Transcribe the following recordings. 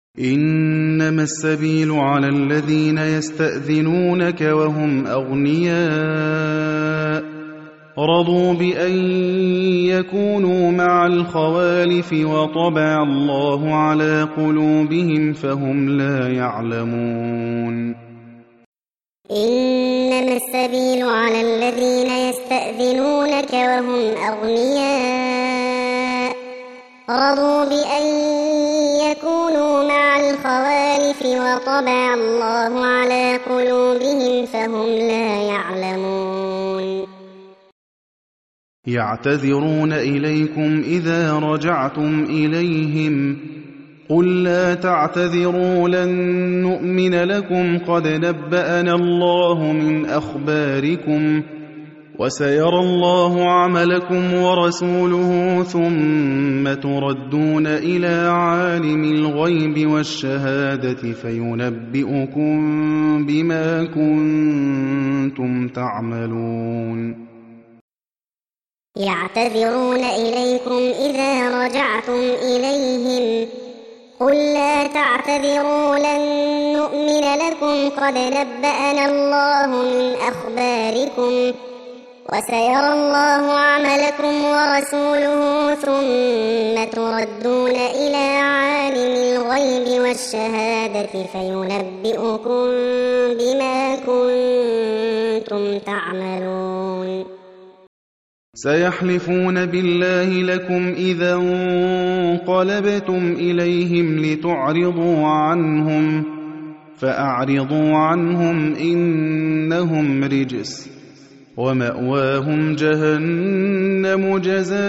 إنما السبيل على الذين يستأذنونك وهم أغنياء رضوا بأن يكونوا مع الخوالف وطبع الله على قلوبهم فهم لا يعلمون. إنما السبيل على الذين يستأذنونك وهم أغنياء رضوا بأن يكونوا مع الخوالف وطبع الله على قلوبهم فهم لا يعلمون. يعتذرون إليكم إذا رجعتم إليهم قل لا تعتذروا لن نؤمن لكم قد نبأنا الله من أخباركم وسيرى الله عملكم ورسوله ثم تردون إلى عالم الغيب والشهادة فينبئكم بما كنتم تعملون. يعتذرون إليكم إذا رجعتم إليهم قل لا تعتذروا لن نؤمن لكم قد نبأنا الله من أخباركم وسيرى الله عملكم ورسوله ثم تردون إلى عالم الغيب والشهادة فينبئكم بما كنتم تعملون. سيحلفون بالله لكم إذا انقلبتم إليهم لتعرضوا عنهم فأعرضوا عنهم إنهم رجس ومأواهم جهنم جزاء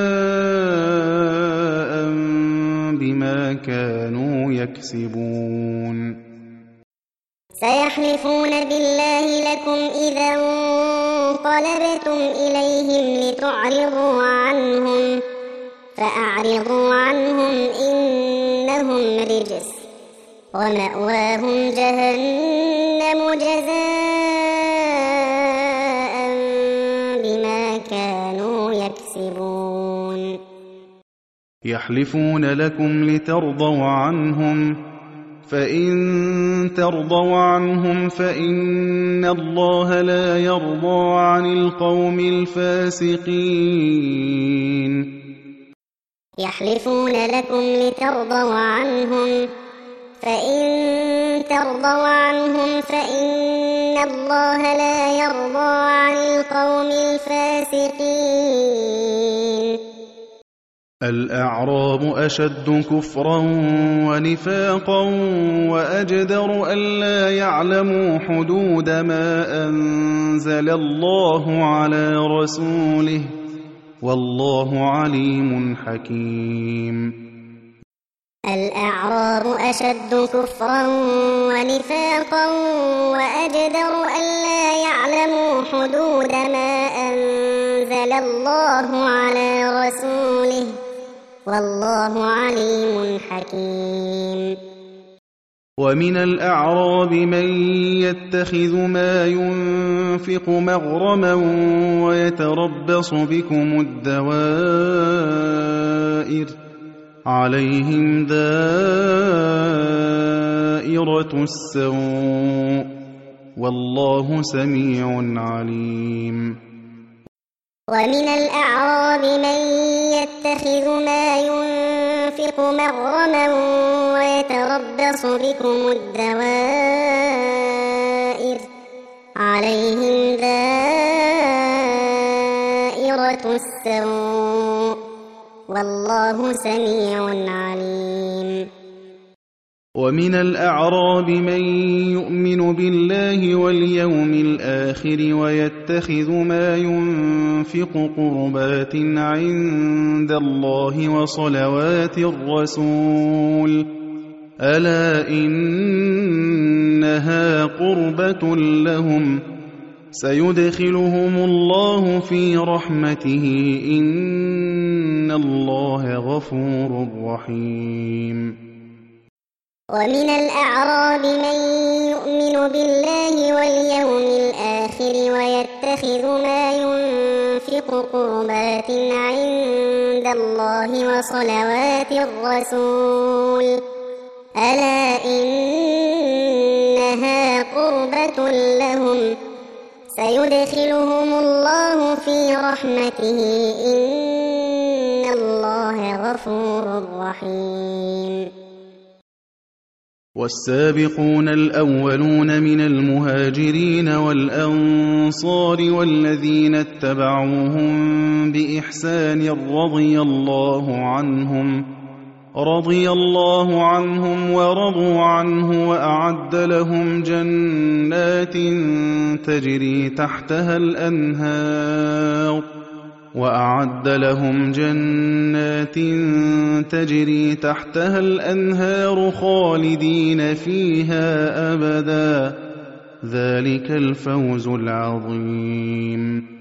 بما كانوا يكسبون. سيحلفون بالله لكم إذا انقلبتم إليهم لتعرضوا عنهم فأعرضوا عنهم إنهم رجس ومأواهم جهنم جزاء بما كانوا يكسبون. يحلفون لكم لترضوا عنهم فإن ترضوا عنهم فإن الله لا يرضى عن القوم الفاسقين. يحلفون لكم لترضوا عنهم فإن ترضوا عنهم فإن الله لا يرضى عن القوم الفاسقين. الأعراب أشد كفرا ونفاقا وأجدر ألا يعلموا حدود ما أنزل الله على رسوله والله عليم حكيم. الأعراب أشد كفرا ونفاقا وأجدر ألا يعلموا حدود ما أنزل الله على رسوله والله عليم حكيم. ومن الأعراب من يتخذ ما ينفق مغرما ويتربص بكم الدوائر عليهم دائرة السوء والله سميع عليم. ومن الأعراب من يتخذ ما ينفق مغرما ويتربص بكم الدوائر عليهم دائرة السوء والله سميع عليم. ومن الأعراب من يؤمن بالله واليوم الآخر ويتخذ ما ينفق قربات عند الله وصلوات الرسول ألا إنها قربة لهم سيدخلهم الله في رحمته إن الله غفور رحيم. ومن الأعراب من يؤمن بالله واليوم الآخر ويتخذ ما ينفق قربات عند الله وصلوات الرسول ألا إنها قربة لهم سيدخلهم الله في رحمته إن الله غفور رحيم. والسابقون الأولون من المهاجرين والأنصار والذين اتبعوهم بإحسان رضي الله عنهم ورضوا عنه وأعد لهم جنات تجري تحتها الأنهار خالدين فيها أبدا ذلك الفوز العظيم.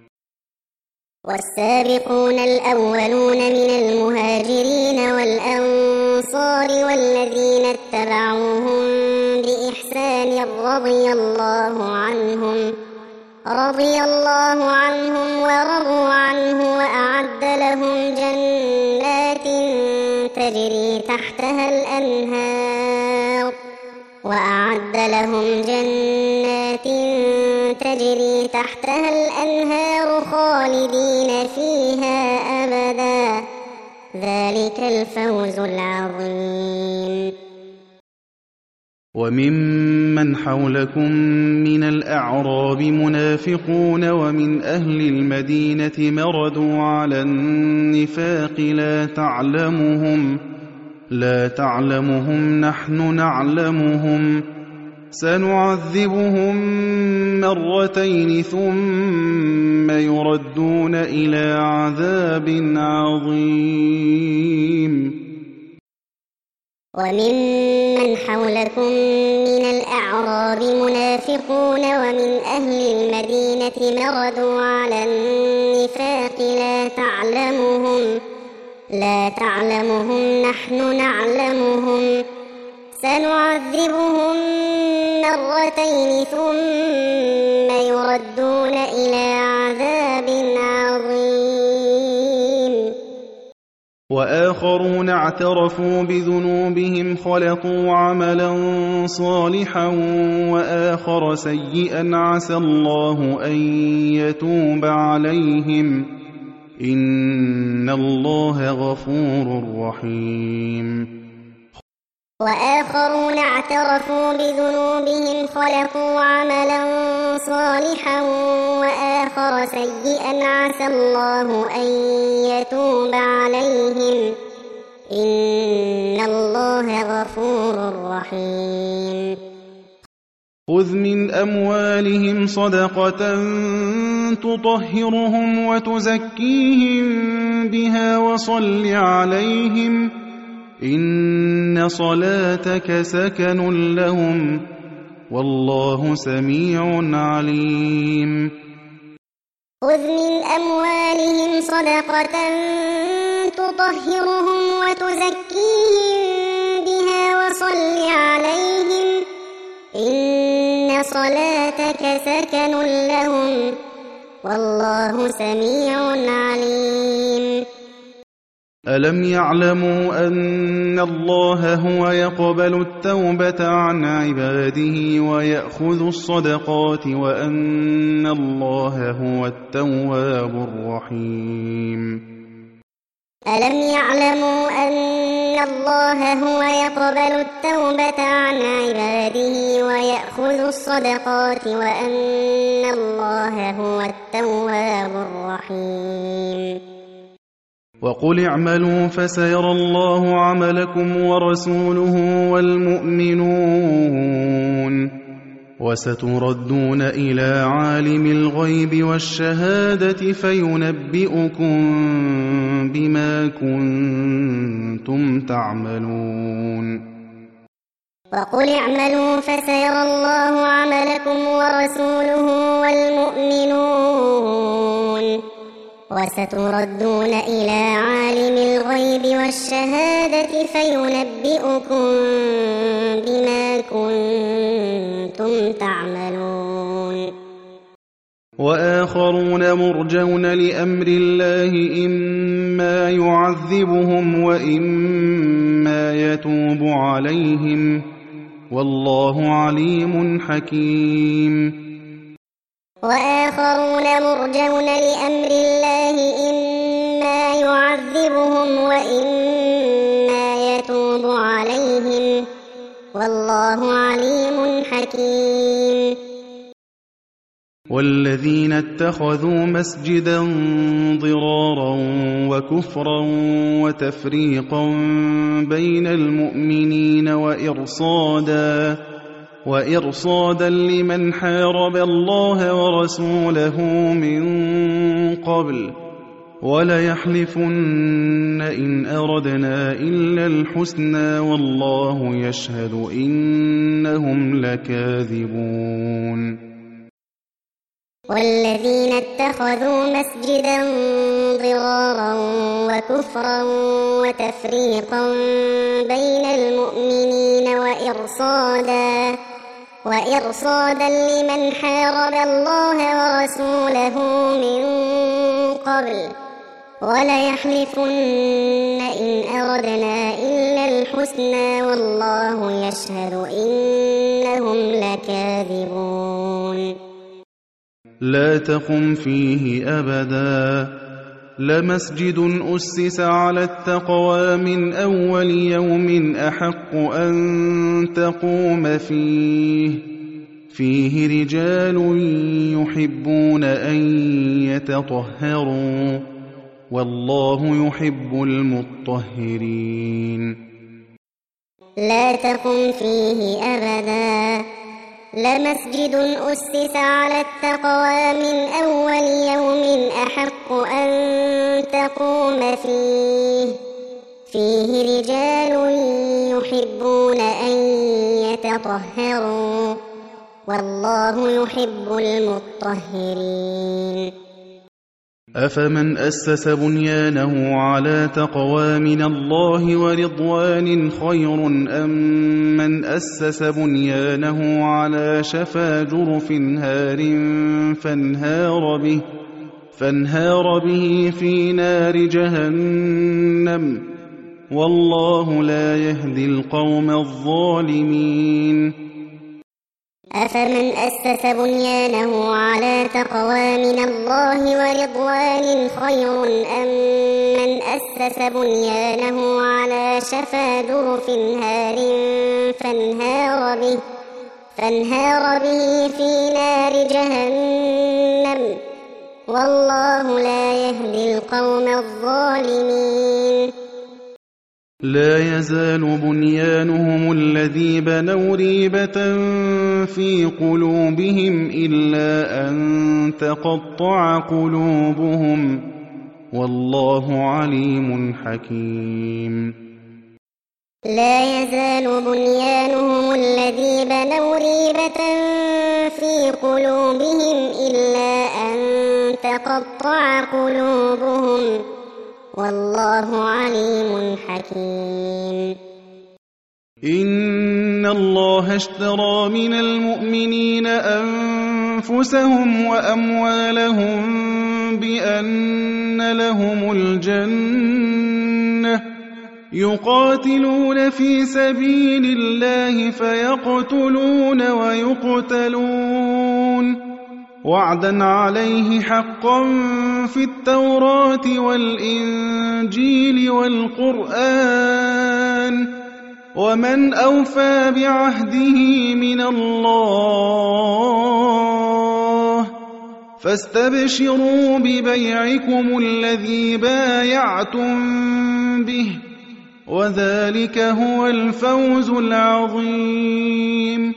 والسابقون الأولون من المهاجرين والأنصار والذين اتبعوهم بإحسان رضي الله عنهم ورضوا عنه وأعد لهم جنات تجري تحتها الأنهار خالدين فيها أبدا ذلك الفوز العظيم. وممن حولكم من الأعراب منافقون ومن أهل المدينة مردوا على النفاق لا تعلمهم نحن نعلمهم سنعذبهم مرتين ثم يردون إلى عذاب عظيم. وممن حولكم من الأعراب منافقون ومن أهل المدينة مردوا على النفاق لا تعلمهم نحن نعلمهم سنعذبهم مرتين ثم يردون إلى عذاب عظيم. وآخرون اعترفوا بذنوبهم خلطوا عملا صالحا وآخر سيئا عسى الله أن يتوب عليهم إن الله غفور رحيم. وآخرون اعترفوا بذنوبهم خلطوا عملا صالحا وآخر سيئا عسى الله أن يتوب عليهم إن الله غفور رحيم. خذ من أموالهم صدقة تطهرهم وتزكيهم بها وصل عليهم إن صلاتك سكن لهم والله سميع عليم. خذ من أموالهم صدقة تطهرهم وتزكيهم بها وصل عليهم إن صلاتك سكن لهم والله سميع عليم. ألم يعلموا أن الله هو يقبل التوبة عن عباده ويأخذ الصدقات وأن الله هو التواب الرحيم. ألم يعلموا أن الله هو يقبل التوبة عن عباده ويأخذ الصدقات وأن الله هو التواب الرحيم. وقل اعملوا فسيرى الله عملكم ورسوله والمؤمنون وستردون إلى عالم الغيب والشهادة فينبئكم بما كنتم تعملون. وقل اعملوا فسيرى الله عملكم ورسوله والمؤمنون وستردون إلى عالم الغيب والشهادة فينبئكم بما كنتم تعملون. وآخرون مرجون لأمر الله إما يعذبهم وإما يتوب عليهم والله عليم حكيم وآخرون مرجون لأمر الله إما يعذبهم وإما يتوب عليهم والله عليم حكيم والذين اتخذوا مسجدا ضرارا وكفرا وتفريقا بين المؤمنين وإرصادا لمن حارب الله ورسوله من قبل وليحلفن إن أردنا إلا الحسنى والله يشهد إنهم لكاذبون والذين اتخذوا مسجدا ضرارا وكفرا وتفريقا بين المؤمنين وإرصادا لمن حارب الله ورسوله من قبل وليحلفن إن أردنا إلا الحسنى والله يشهد إنهم لكاذبون لا تقم فيه أبدا لمسجد أسس على التقوى من أول يوم أحق أن تقوم فيه رجال يحبون أن يتطهروا والله يحب المطهرين لا تقم فيه أبدا لمسجد أسس على التقوى من أول يوم أحق أن تقوم فيه رجال يحبون أن يتطهروا والله يحب المطهرين أفمن أسس بنيانه على تقوى من الله ورضوان خير أم من أسس بنيانه على شفا جرف هار فانهار به في نار جهنم والله لا يهدي القوم الظالمين أفمن أسس بنيانه على تقوى من الله ورضوان خير أم من أسس بنيانه على شفا جرف هار فانهار به في نار جهنم والله لا يهدي القوم الظالمين لا يزال بنيانهم الذي بنوا ريبة في قلوبهم إلا أن تقطع قلوبهم والله عليم حكيم لا يزال بنيانهم الذي بنوا ريبة في قلوبهم إلا أن تقطع قلوبهم والله عليم حكيم إن الله اشترى من المؤمنين أنفسهم وأموالهم بأن لهم الجنة يقاتلون في سبيل الله فيقتلون ويقتلون وعدا عليه حقا في التوراة والإنجيل والقرآن ومن أوفى بعهده من الله فاستبشروا ببيعكم الذي بايعتم به وذلك هو الفوز العظيم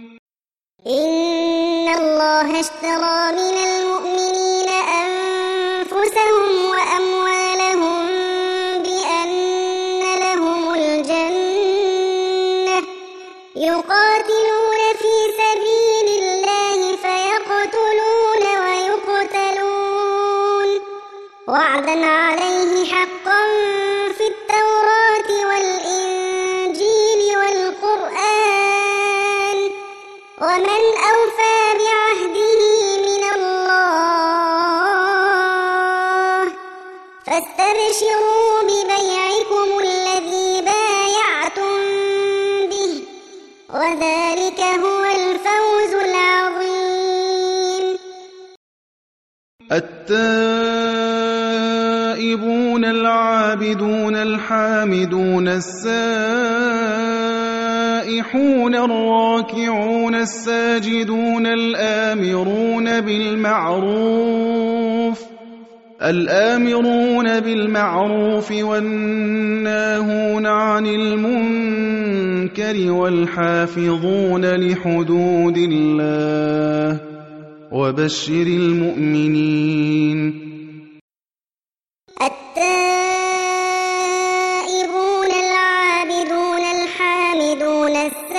إن الله اشترى من المؤمنين أنفسهم وأموالهم بأن لهم الجنة يقاتلون في سبيل الله فيقتلون ويقتلون وعدا عليه حقا في التوراة والإنجيل والقرآن ومن أوفى بعهده من الله وذلك هو الفوز العظيم. التائبون العابدون الحامدون السائحون الراكعون الساجدون الآمرون بالمعروف والناهون عن المنكر والحافظون لحدود الله وبشر المؤمنين. التائبون العابدون الحامدون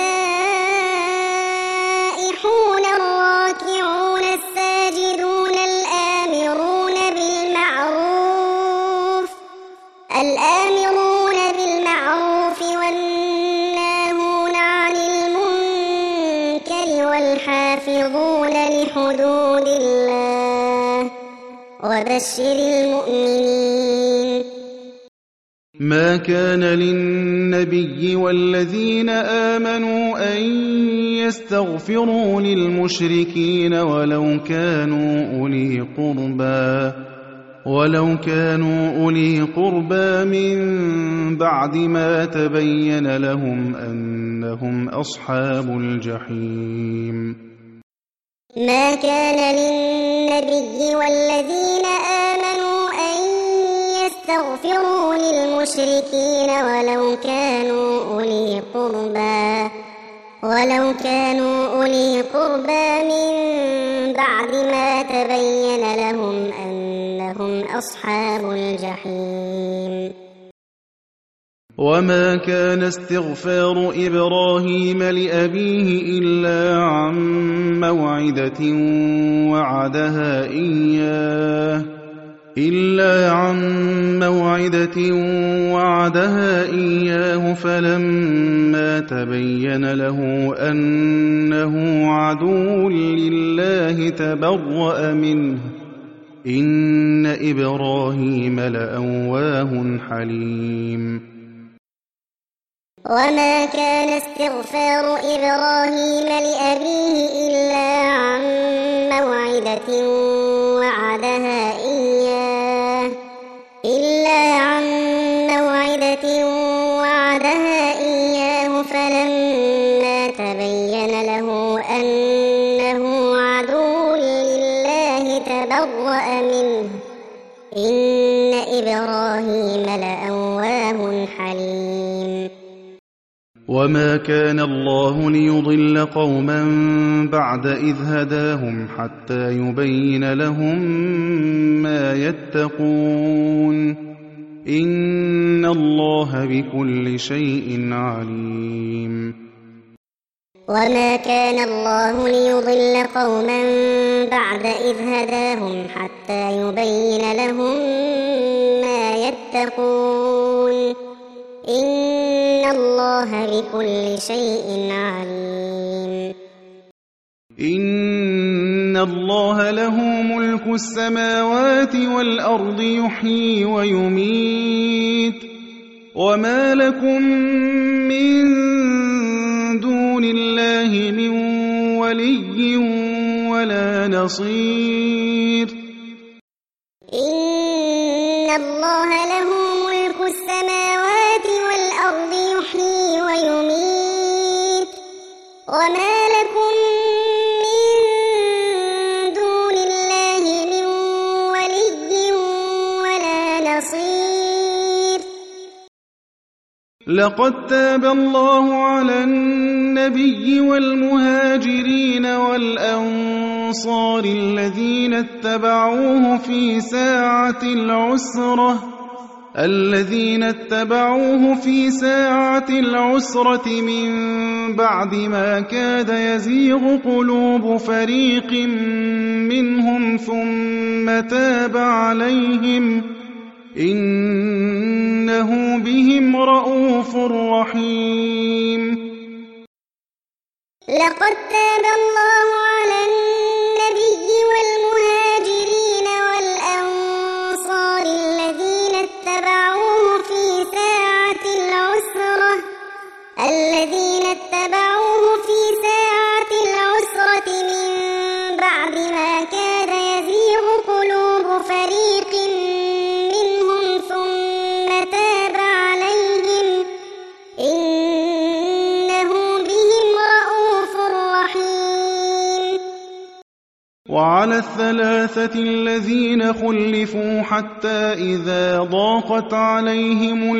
السائحون الراكعون الساجدون الآمرون بالمعروف والناهون عن المنكر والحافظون لحدود الله وبشر المؤمنين. ما كان للنبي والذين آمنوا أن يستغفروا للمشركين ولو كانوا أولي قربى من بعد ما تبين لهم أنهم أصحاب الجحيم. ما كان للنبي والذين آمنوا أن يستغفروا للمشركين ولو كانوا أولي قربى من بعد ما تبين لهم أنهم أصحاب الجحيم. وما كان استغفار إبراهيم لأبيه إلا عن موعدة وعدها إياه فلما تبين له أنه عدو لله تبرأ منه إن إبراهيم لأواه حليم. وما كان استغفار إبراهيم لأبيه إلا عن موعدة وعدها إياه فلما تبين له أنه عدو لله تبرأ منه إن إبراهيم لأواه حليم. وما كان الله ليضل قوما بعد إذ هداهم حتى يبين لهم ما يتقون إن الله بكل شيء عليم. وما كان الله ليضل قوما بعد إذ هداهم حتى يبين لهم ما يتقون إن الله بكل شيء عليم. إن الله له ملك السماوات والأرض يحيي ويميت وما لكم من دون الله من ولي ولا نصير. إن الله له ملك السماوات والأرض يحيي ويميت وما لكم من دون الله من ولي ولا نصير. لقد تاب الله على النبي والمهاجرين والأنصار الذين اتبعوه في ساعة العسرة من بعد ما كاد يزيغ قلوب فريق منهم ثم تاب عليهم إنه بهم رءوف رحيم. لقد تاب الله على النبي والمهاجرين والأنصار الذين اتبعوه وعلى الثلاثة الذين خلفوا حتى إذا ضاقت عليهم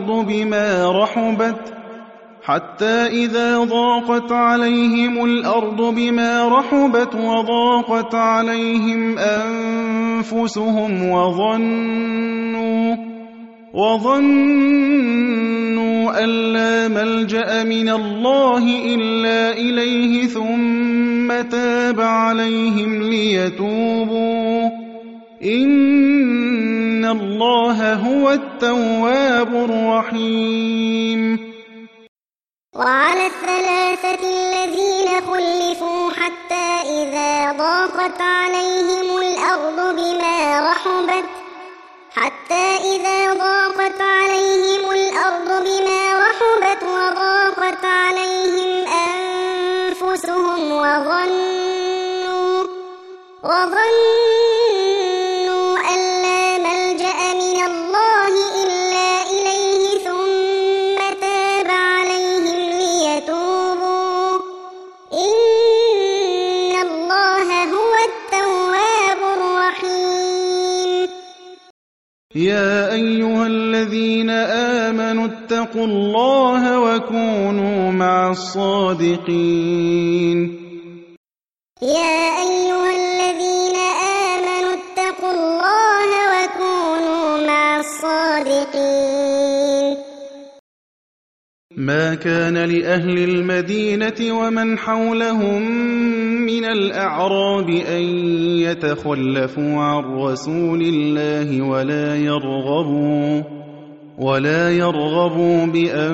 الأرض بما رحبت وضاقت عليهم أنفسهم وظنوا أن لا ملجأ من الله إلا إليه ثم تاب عليهم ليتوبوا إن الله هو التواب الرحيم. وعلى الثلاثة الذين خلفوا حتى إذا ضاقت عليهم الأرض بما رحبت وضاقت عليهم أنفسهم وظنوا أن لا ملجأ من الله إلا إليه ثم تاب عليهم ليتوبوا إن الله هو التواب الرحيم. يا أيها الذين آمنوا اتقوا الله وكونوا مع الصادقين. يا أيها الذين آمنوا اتقوا الله وكونوا مع الصادقين. ما كان لأهل المدينة ومن حولهم من الأعراب أن يتخلفوا عن رسول الله ولا يرغبوا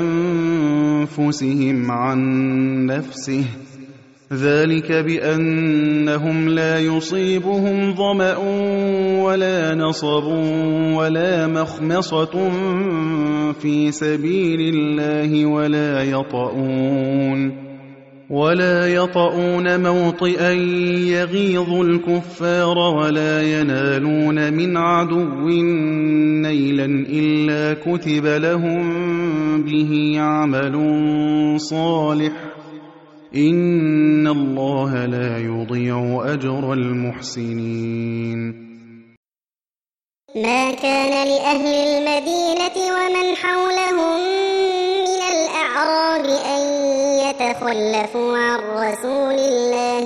بأنفسهم عن نفسه، ذلك بأنهم لا يصيبهم ظمأ ولا نصب ولا مخمصة في سبيل الله ولا يطؤون موطئا يغيظ الكفار ولا ينالون من عدو نيلا إلا كتب لهم به عمل صالح إن الله لا يضيع أجر المحسنين. ما كان لأهل المدينة ومن حولهم من الأعراب أن يتخلفوا عن رسول الله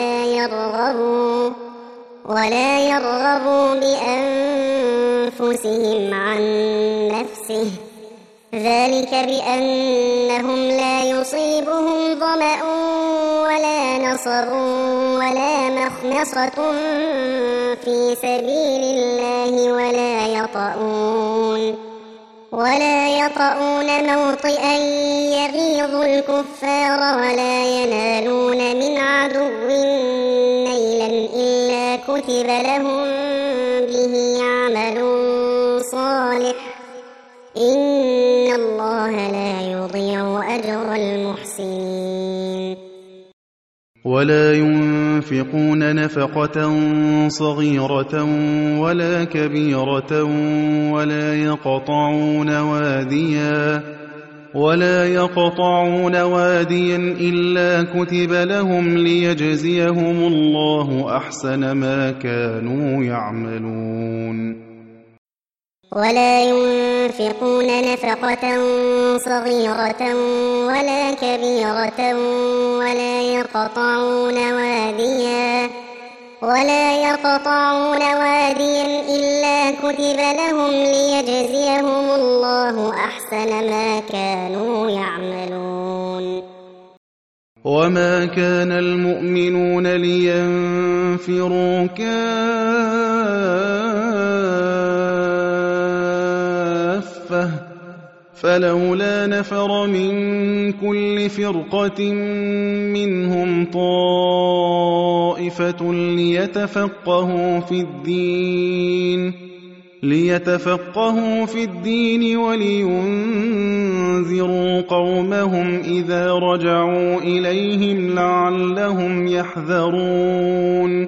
ولا يرغبوا بأنفسهم عن نفسه، ذلك بأنهم لا يصيبهم ظمأ ولا نصب ولا مخمصة في سبيل الله ولا يطؤون موطئا يغيظ الكفار ولا ينالون من عدو نيلا إلا كتب لهم به عمل صالح إن الله لا يضيع أجر المحسنين. ولا ينفقون نفقة صغيرة ولا كبيرة ولا يقطعون واديا إلا كتب لهم ليجزيهم الله أحسن ما كانوا يعملون. ولا ينفقون نفقة صغيرة ولا كبيرة ولا يقطعون واديا إلا كتب لهم ليجزيهم الله أحسن ما كانوا يعملون. وما كان المؤمنون لينفروا كافة فلولا نفر من كل فرقة منهم طائفة ليتفقهوا في الدين ولينذروا قومهم إذا رجعوا إليهم لعلهم يحذرون.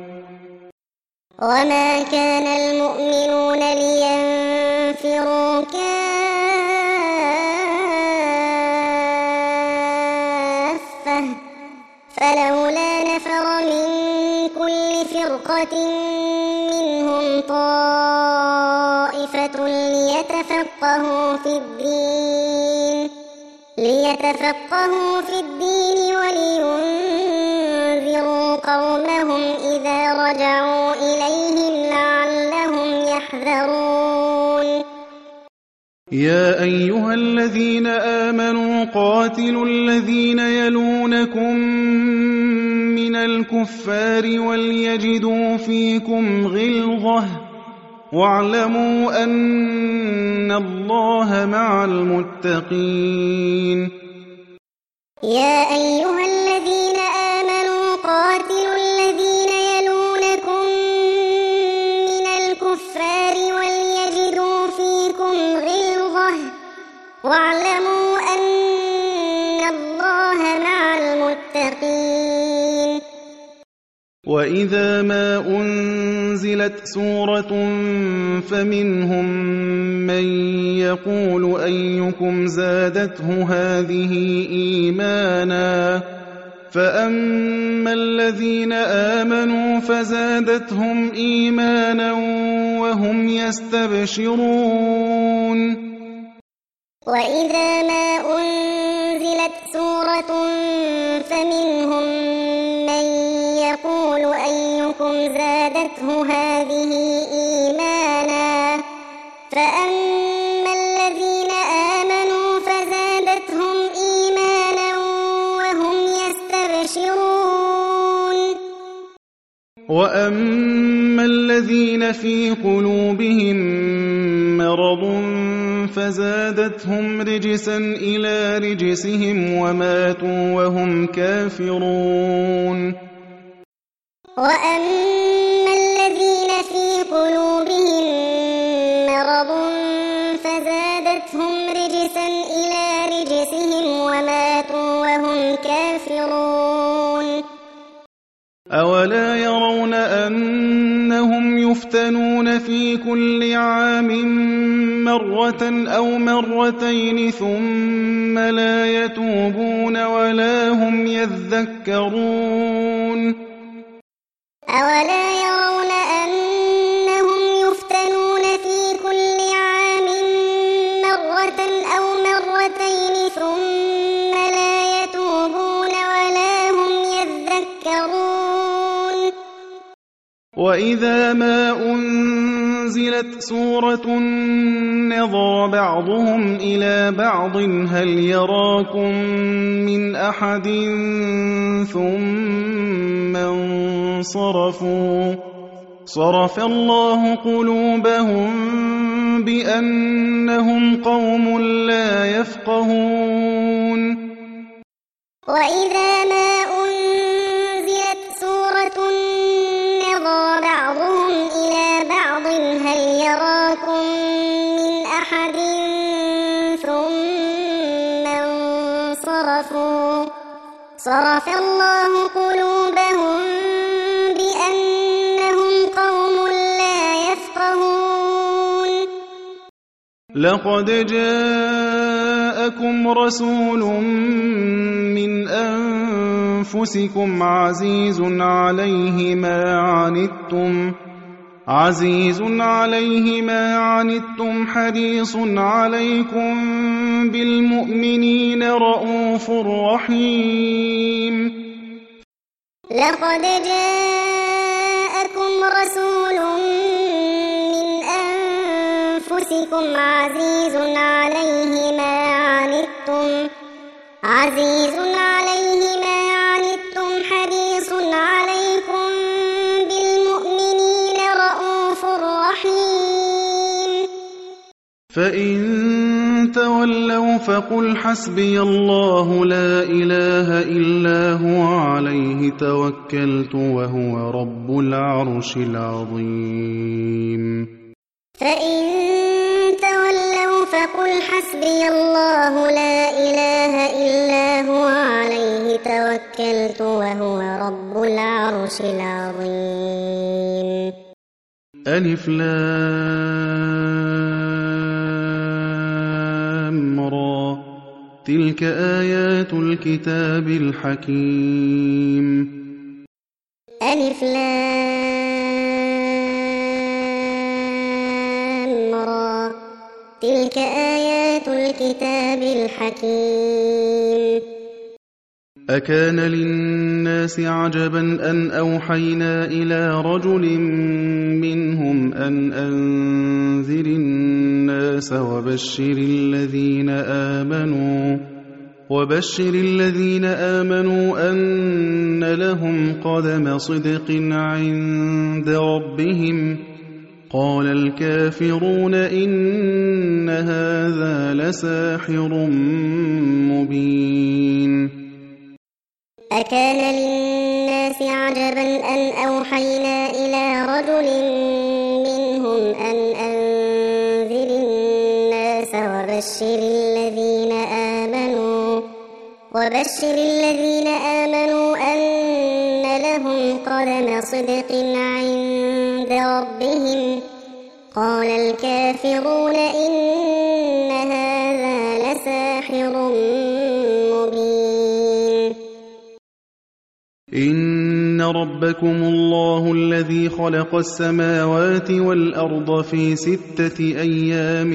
وما كان المؤمنون لينفروا كافة فلولا نفر من كل فرقة منهم طائفة ليتفقهوا في الدين ولينذروا قومهم إذا رجعوا إليهم لعلهم يحذرون يا أيها الذين آمنوا قاتلوا الذين يلونكم من الكفار وليجدوا فيكم غلظة واعلموا أن الله مع المتقين. يا أيها الذين آمنوا قاتلوا الذين يلونكم من الكفار وليجدوا فيكم غلظة واعلموا أن الله مع المتقين. وإذا ما أنزلت سورة فمنهم من يقول أيكم زادته هذه إيمانا فأما الذين آمنوا فزادتهم إيمانا وهم يستبشرون. وإذا ما أنزلت سورة فمنهم من يقول أيكم زادته هذه إيمانا فأما الذين آمنوا فزادتهم إيمانا وهم يستبشرون. وأما الذين في قلوبهم مرض فزادتهم رجسا إلى رجسهم وماتوا وهم كافرون. وأما الذين في قلوبهم مرض فزادتهم رجسا إلى رجسهم وماتوا وهم كافرون. أولا يرون أنهم يفتنون في كل عام مرة أو مرتين ثم لا يتوبون ولا هم يذكرون. أولا يرون أنهم يفتنون في كل عام مرة أو مرتين ثم لا يتوبون ولا هم يذكرون. وإذا ما أنزلت سورة نظر بعضهم إلى بعض هل يراكم من أحد ثم انصرفوا صرف الله قلوبهم بأنهم قوم لا يفقهون. وإذا ما أنزلت سورة نظر بعضهم إلى بعض هل يراكم من أحد ثم انصرفوا صرف الله قلوبهم بأنهم قوم لا يفقهون. لقد جاءكم رسول من أنفسكم عزيز عليه ما عنتم حريص عليكم بالمؤمنين رؤوف رحيم. لقد جاءكم رسول من أنفسكم عزيز عليه ما عنتم حريص عليكم بالمؤمنين رؤوف رحيم. فإن تولوا فقل حسبي الله لا إله إلا هو عليه توكلت وهو رب العرش العظيم. فإن تولوا فقل حسبي الله لا إله إلا هو عليه توكلت وهو رب العرش العظيم. ألف لام را تلك آيات الكتاب الحكيم. ألف لام را، تلك آيات الكتاب الحكيم. أكان للناس عجبا أن أوحينا إلى رجل منهم أن أنذر الناس وبشر الذين آمنوا أن لهم قدم صدق عند ربهم. قال الكافرون إن هذا لساحر مبين. أكان للناس عجبا أن أوحينا إلى رجل منهم أن أنذر الناس وبشر الذين آمنوا أن لهم قدم صدق عند ربهم. قال الكافرون إن هذا لساحر مبين. إن ربكم الله الذي خلق السماوات والأرض في 6 أيام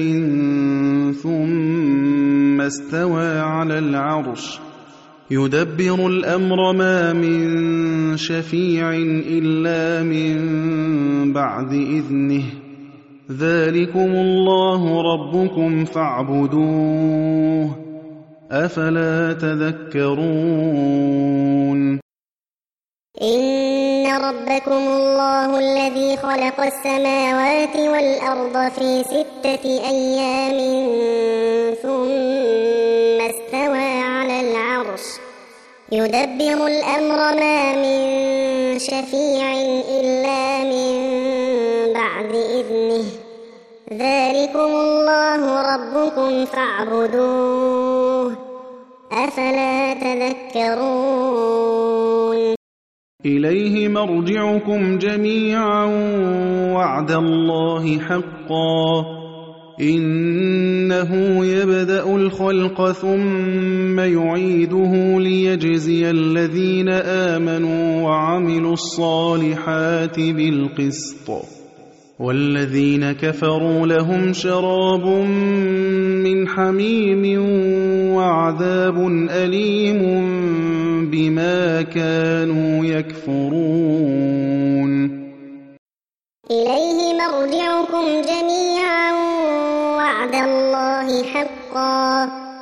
ثم استوى على العرش يدبر الأمر ما من شفيع إلا من بعد إذنه. ذلكم الله ربكم فاعبدوه أفلا تذكرون. إن ربكم الله الذي خلق السماوات والأرض في 6 أيام ثم استوى على العرش يدبر الأمر ما من شفيع إلا من بعد إذنه. ذلكم الله ربكم فاعبدوه أفلا تذكرون. إليه مرجعكم جميعا وعد الله حقا إنه يبدأ الخلق ثم يعيده ليجزي الذين آمنوا وعملوا الصالحات بالقسط والذين كفروا لهم شراب من حميم وعذاب أليم بما كانوا يكفرون. إليه مرجعكم جميعا وعد الله حقا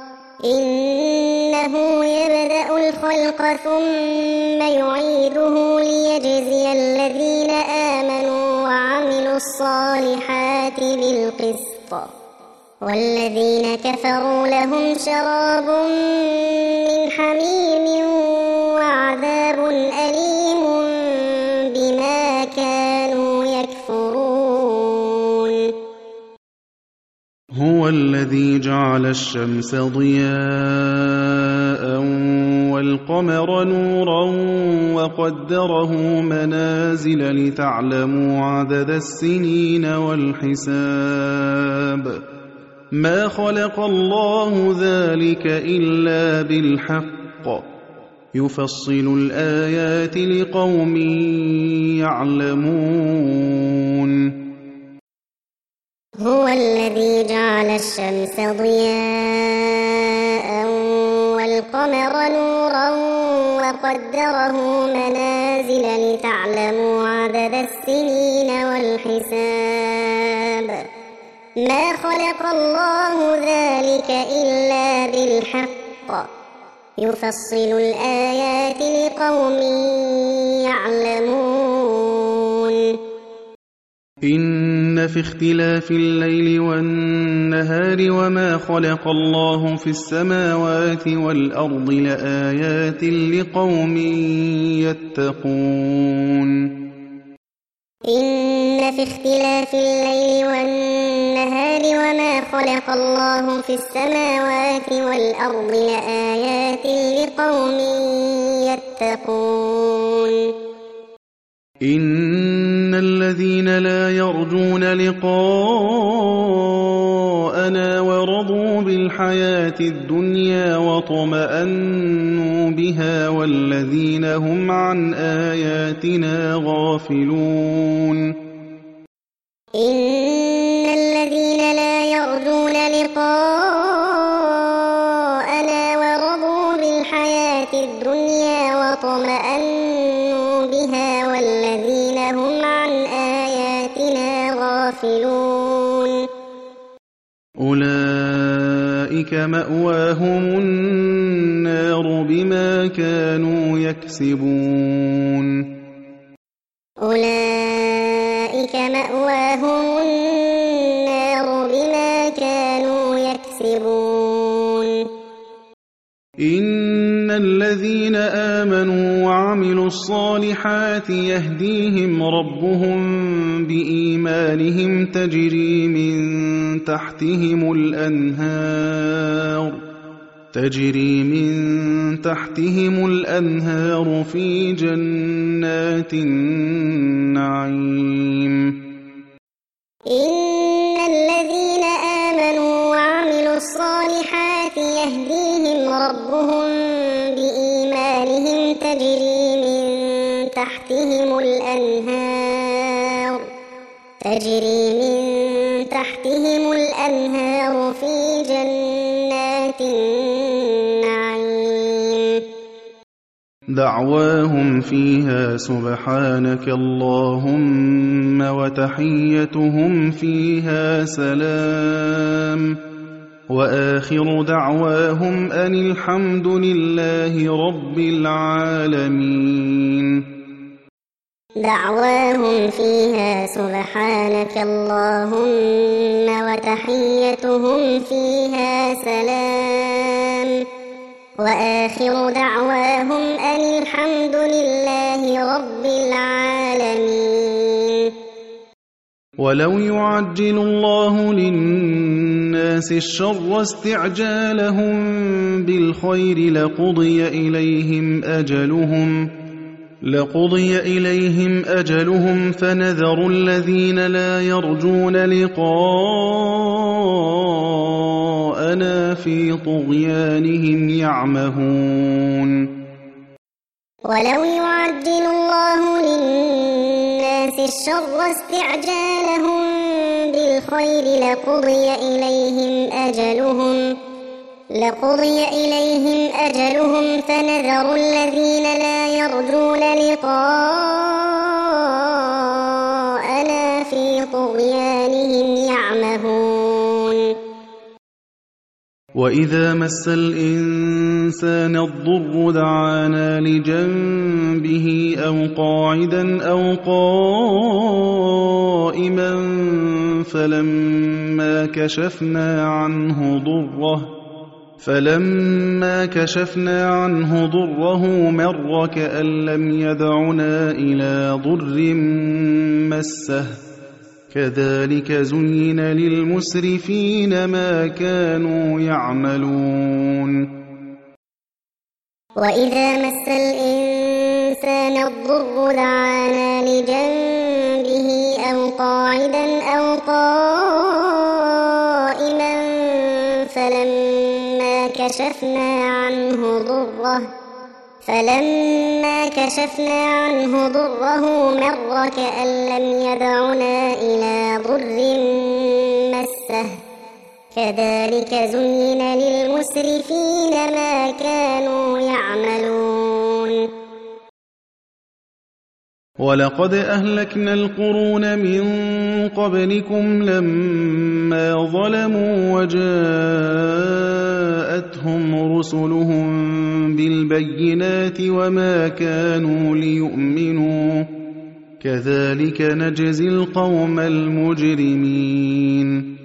إنه يبدأ الخلق ثم يعيده ليجزي الذين آمنوا وعملوا الصالحات بالقسط والذين كفروا لهم شراب من حميم وعذاب أليم بما كانوا يكفرون. هو الذي جعل الشمس ضياء والقمر نورا وقدره منازل لتعلموا عدد السنين والحساب. ما خلق الله ذلك إلا بالحق يفصل الآيات لقوم يعلمون. هو الذي جعل الشمس ضياء والقمر نورا وقدره منازل لتعلموا عدد السنين والحساب. ما خلق الله ذلك إلا بالحق يفصل الآيات لقوم يعلمون. إن في اختلاف الليل والنهار وما خلق الله في السماوات والأرض لآيات لقوم يتقون. إن في اختلاف الليل والنهار وما خلق الله في السماوات والأرض لآيات لقوم يتقون. إن الذين لا يرجون لقاءنا لقاءنا ورضوا بالحياة الدنيا واطمأنوا بها والذين هم عن آياتنا غافلون إن الذين لا يرجون لقاءنا ورضوا بالحياة الدنيا واطمأنوا بها والذين هم عن آياتنا غافلون أولئك مأواهم النار بما كانوا يكسبون أولئك مأواهم النار بما كانوا يكسبون إن الذين آمنوا وعملوا الصالحات يهديهم ربهم بإيمانهم تجري من تحتهم الأنهار في جنات النعيم إن الذين آمنوا وعملوا الصالحات يهديهم ربهم بإيمانهم تجري من تحتهم الأنهار في جنات النعيم دعواهم فيها سبحانك اللهم وتحيتهم فيها سلام وآخر دعواهم أن الحمد لله رب العالمين دعواهم فيها سبحانك اللهم وتحيتهم فيها سلام وآخر دعواهم أن الحمد لله رب العالمين ولو يعجل الله للناس الشر استعجالهم بالخير لقضي إليهم أجلهم فنذر الذين لا يرجون لقاءنا في طغيانهم يعمهون ولو يعجل الله للناس الشر استعجالهم بالخير لقضي إليهم أجلهم فنذر الذين لا يرجون لقاءنا في طغيانهم يعمهون وإذا مس الإنسان الضر دعانا لجنبه أو قاعدا أو قائما فلما كشفنا عنه ضره مر كأن لم يدعنا إلى ضر مسه كذلك زين للمسرفين ما كانوا يعملون وإذا مس الإنسان الضر دعانا لجنبه أو قاعدا أو قائما فلما كشفنا عنه ضره مر كأن لم يدعنا إلى ضر مسه كذلك زين للمسرفين ما كانوا يعملون ولقد أهلكنا القرون من قبلكم لما ظلموا وجاءتهم رسلهم بالبينات وما كانوا ليؤمنوا كذلك نجزي القوم المجرمين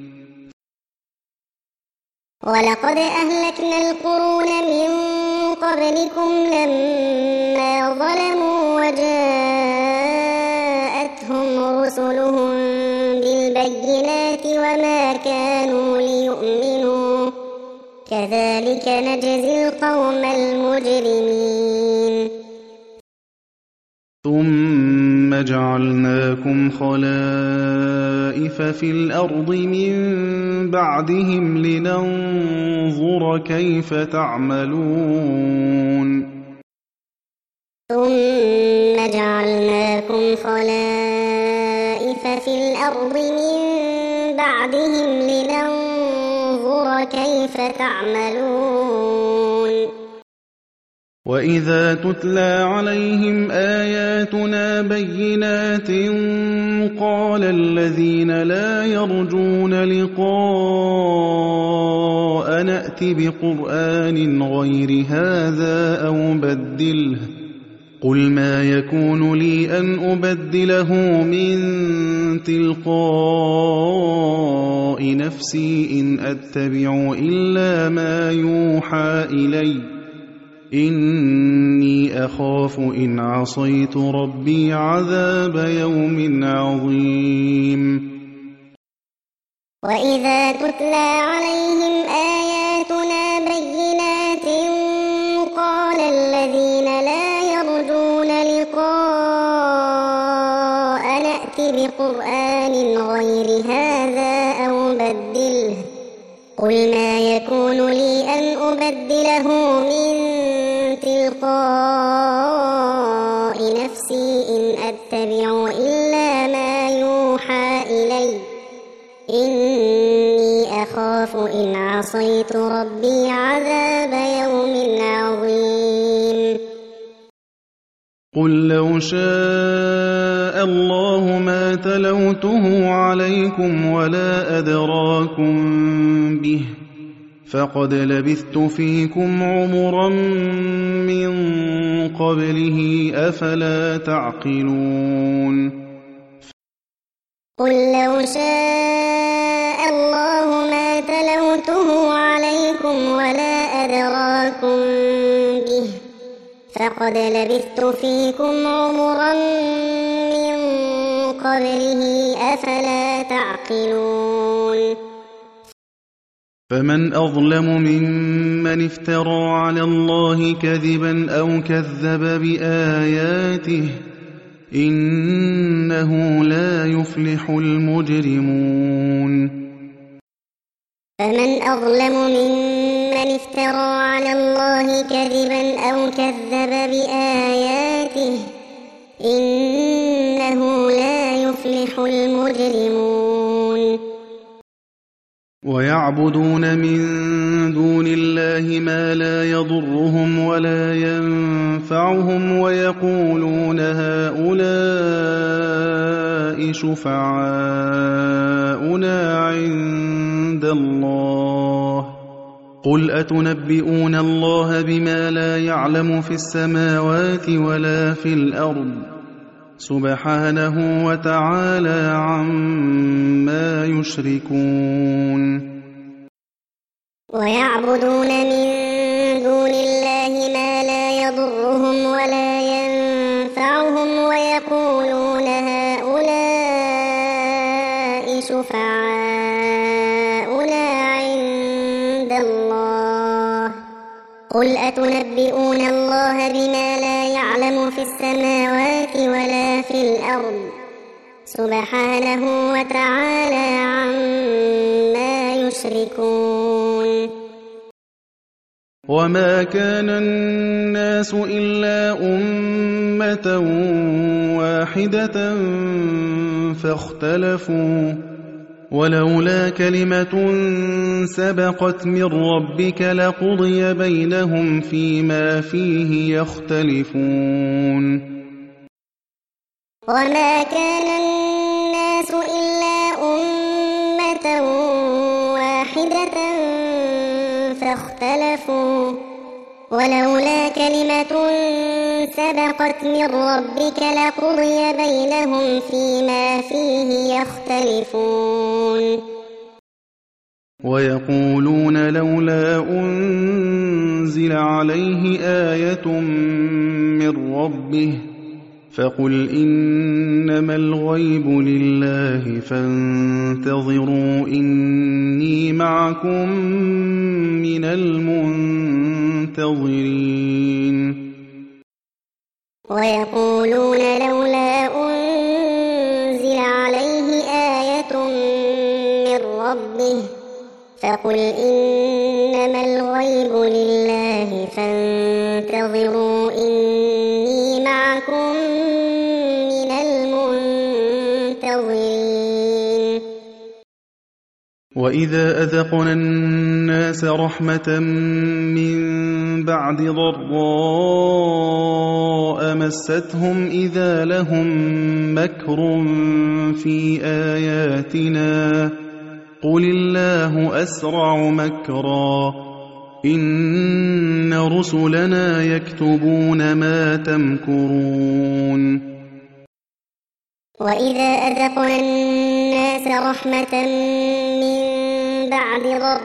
ولقد أهلكنا القرون من قبلكم لما ظلموا وجاءتهم رسلهم بالبينات وما كانوا ليؤمنوا كذلك نجزي القوم المجرمين ثم ثُمَّ جَعَلْنَاكُمْ خَلَائِفَ فِي الْأَرْضِ مِن بَعْدِهِمْ لِنَنظُرَ كَيْفَ تَعْمَلُونَ ثُمَّ جَعَلْنَاكُمْ خَلَائِفَ فِي الْأَرْضِ مِن بَعْدِهِمْ لِنَنظُرَ كَيْفَ تَعْمَلُونَ وَإِذَا تُتْلَىٰ عَلَيْهِمْ آيَاتُنَا بَيِّنَاتٍ قَالَ الَّذِينَ لَا يَرْجُونَ لِقَاءَنَا ائْتِ بِقُرْآنٍ غَيْرِ هَٰذَا أَوْ بَدِّلْهُ ۚ قُلْ مَا يَكُونُ لِي أَنْ أُبَدِّلَهُ مِن تِلْقَاءِ نَفْسِي إِنْ أَتَّبِعُ إِلَّا مَا يُوحَىٰ إِلَيَّ ۖ إِنِّي أَخَافُ إِنْ عَصَيْتُ رَبِّي عَذَابَ يَوْمٍ عَظِيمٍ وَإِذَا تُتْلَىٰ عَلَيْهِمْ آيَاتُنَا بَيِّنَاتٍ قَالَ الَّذِينَ لَا يَرْجُونَ لِقَاءَنَا ائْتِ بِقُرْآنٍ غَيْرِ هَٰذَا أَوْ بَدِّلْهُ ۚ قُلْ مَا يَكُونُ لِي أَنْ أُبَدِّلَهُ مِن تِلْقَاءِ نَفْسِي إِنْ أَتَّبِعُ إِلَّا مَا يُوحَىٰ إِلَيَّ ۖ إِنِّي أَخَافُ إِنْ عَصَيْتُ رَبِّي عَذَابَ يَوْمٍ عَظِيمٍ قُل لَّوْ شَاءَ اللَّهُ مَا تَلَوْتُهُ عَلَيْكُمْ وَلَا أَدْرَاكُم بِهِ ۖ فَقَدْ لَبِثْتُ فِيكُمْ عُمُرًا مِّن قَبْلِهِ ۚ أَفَلَا تَعْقِلُونَ قُل لَّوْ شَاءَ اللَّهُ مَا تَلَوْتُهُ عَلَيْكُمْ وَلَا أَدْرَاكُم بِهِ ۖ فَقَدْ لَبِثْتُ فِيكُمْ عُمُرًا مِّن قَبْلِهِ ۚ أَفَلَا تَعْقِلُونَ فَمَنْ أَظْلَمُ مِمَّنِ افْتَرَىٰ عَلَى اللَّهِ كَذِبًا أَوْ كَذَّبَ بِآيَاتِهِ ۚ إِنَّهُ لَا يُفْلِحُ الْمُجْرِمُونَ فَمَنْ أَظْلَمُ مِمَّنِ افْتَرَىٰ عَلَى اللَّهِ كَذِبًا أَوْ كَذَّبَ بِآيَاتِهِ ۚ إِنَّهُ لَا يُفْلِحُ الْمُجْرِمُونَ وَيَعْبُدُونَ مِن دُونِ اللَّهِ مَا لَا يَضُرُّهُمْ وَلَا يَنفَعُهُمْ وَيَقُولُونَ هَٰؤُلَاءِ شُفَعَاؤُنَا عِندَ اللَّهِ ۚ قُلْ أَتُنَبِّئُونَ اللَّهَ بِمَا لَا يَعْلَمُ فِي السَّمَاوَاتِ وَلَا فِي الْأَرْضِ ۚ سُبْحَانَهُ وَتَعَالَىٰ عَمَّا يُشْرِكُونَ وَيَعْبُدُونَ مِن دُونِ اللَّهِ مَا لَا يَضُرُّهُمْ وَلَا يَنفَعُهُمْ وَيَقُولُونَ هَٰؤُلَاءِ شُفَعَاؤُنَا عِندَ اللَّهِ ۚ قُلْ أَتُنَبِّئُونَ اللَّهَ بِمَا لَا يَعْلَمُ في السَّمَاوَاتِ وَلَا فِي الْأَرْضِ ۚ سُبْحَانَهُ وَتَعَالَىٰ عَمَّا يُشْرِكُونَ وَمَا كَانَ النَّاسُ إِلَّا أُمَّةً وَاحِدَةً فَاخْتَلَفُوا ۚ وَلَوْلَا كَلِمَةٌ سَبَقَتْ مِن رَّبِّكَ لَقُضِيَ بَيْنَهُمْ فِيمَا فِيهِ يَخْتَلِفُونَ وَمَا كَانَ النَّاسُ إِلَّا أُمَّةً وَاحِدَةً فَاخْتَلَفُوا ۚ وَلَوْلَا كَلِمَةٌ سَبَقَتْ مِن رَّبِّكَ لَقُضِيَ بَيْنَهُمْ فِيمَا فِيهِ يَخْتَلِفُونَ وَيَقُولُونَ لَوْلَا أُنزِلَ عَلَيْهِ آيَةٌ مِّن رَّبِّهِ ۖ فَقُلْ إِنَّمَا الْغَيْبُ لِلَّهِ فَانتَظِرُوا إِنِّي مَعَكُم مِّنَ الْمُنتَظِرِينَ وَيَقُولُونَ لَوْلَا ربه فقل إنما الغيب لله فانتظروا إني معكم من المنتظرين. وإذا أذقنا الناس رحمة من بعد ضراء مستهم إذا لهم مكر في آياتنا قل الله أسرع مكرا إن رسلنا يكتبون ما تمكرون. وإذا أذقنا الناس رحمة من بعد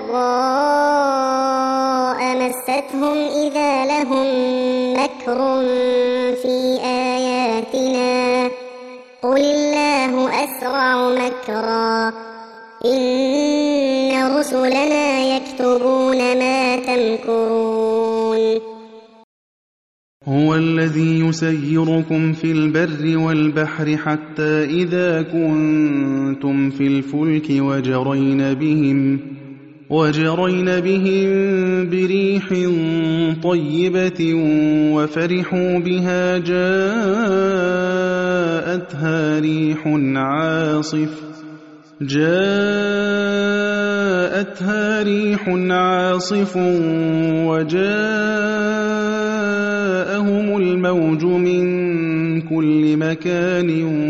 ضراء مستهم إذا لهم مكر في آياتنا قل الله أسرع مكرا إن رسلنا يكتبون ما تمكرون. هو الذي يسيركم في البر والبحر حتى إذا كنتم في الفلك وجرين بهم بريح طيبة وفرحوا بها جاءتها ريح عاصف وجاءهم الموج من كل مكان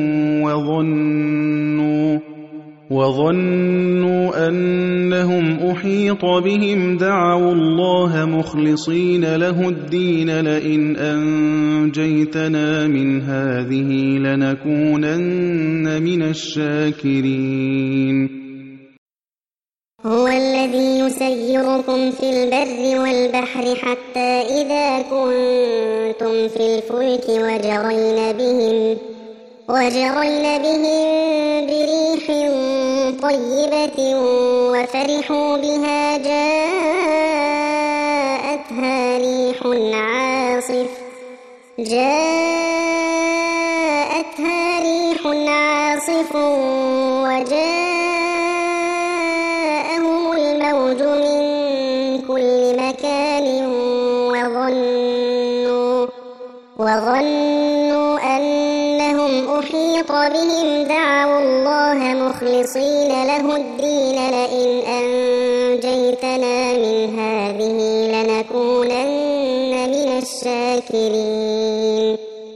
وظنوا أنهم أحيط بهم دعوا الله مخلصين له الدين لئن أنجيتنا من هذه لنكونن من الشاكرين. هو الذي يسيركم في البر والبحر حتى إذا كنتم في الفلك وجرين بهم بريح طيبة وفرحوا بها جاءتها ريح عاصف وجاءهم الموج من كل مكان وظنوا أنهم أحيط بهم دعوا الله مخلصين له الدين لئن أنجيتنا من هذه لنكونن من الشاكرين.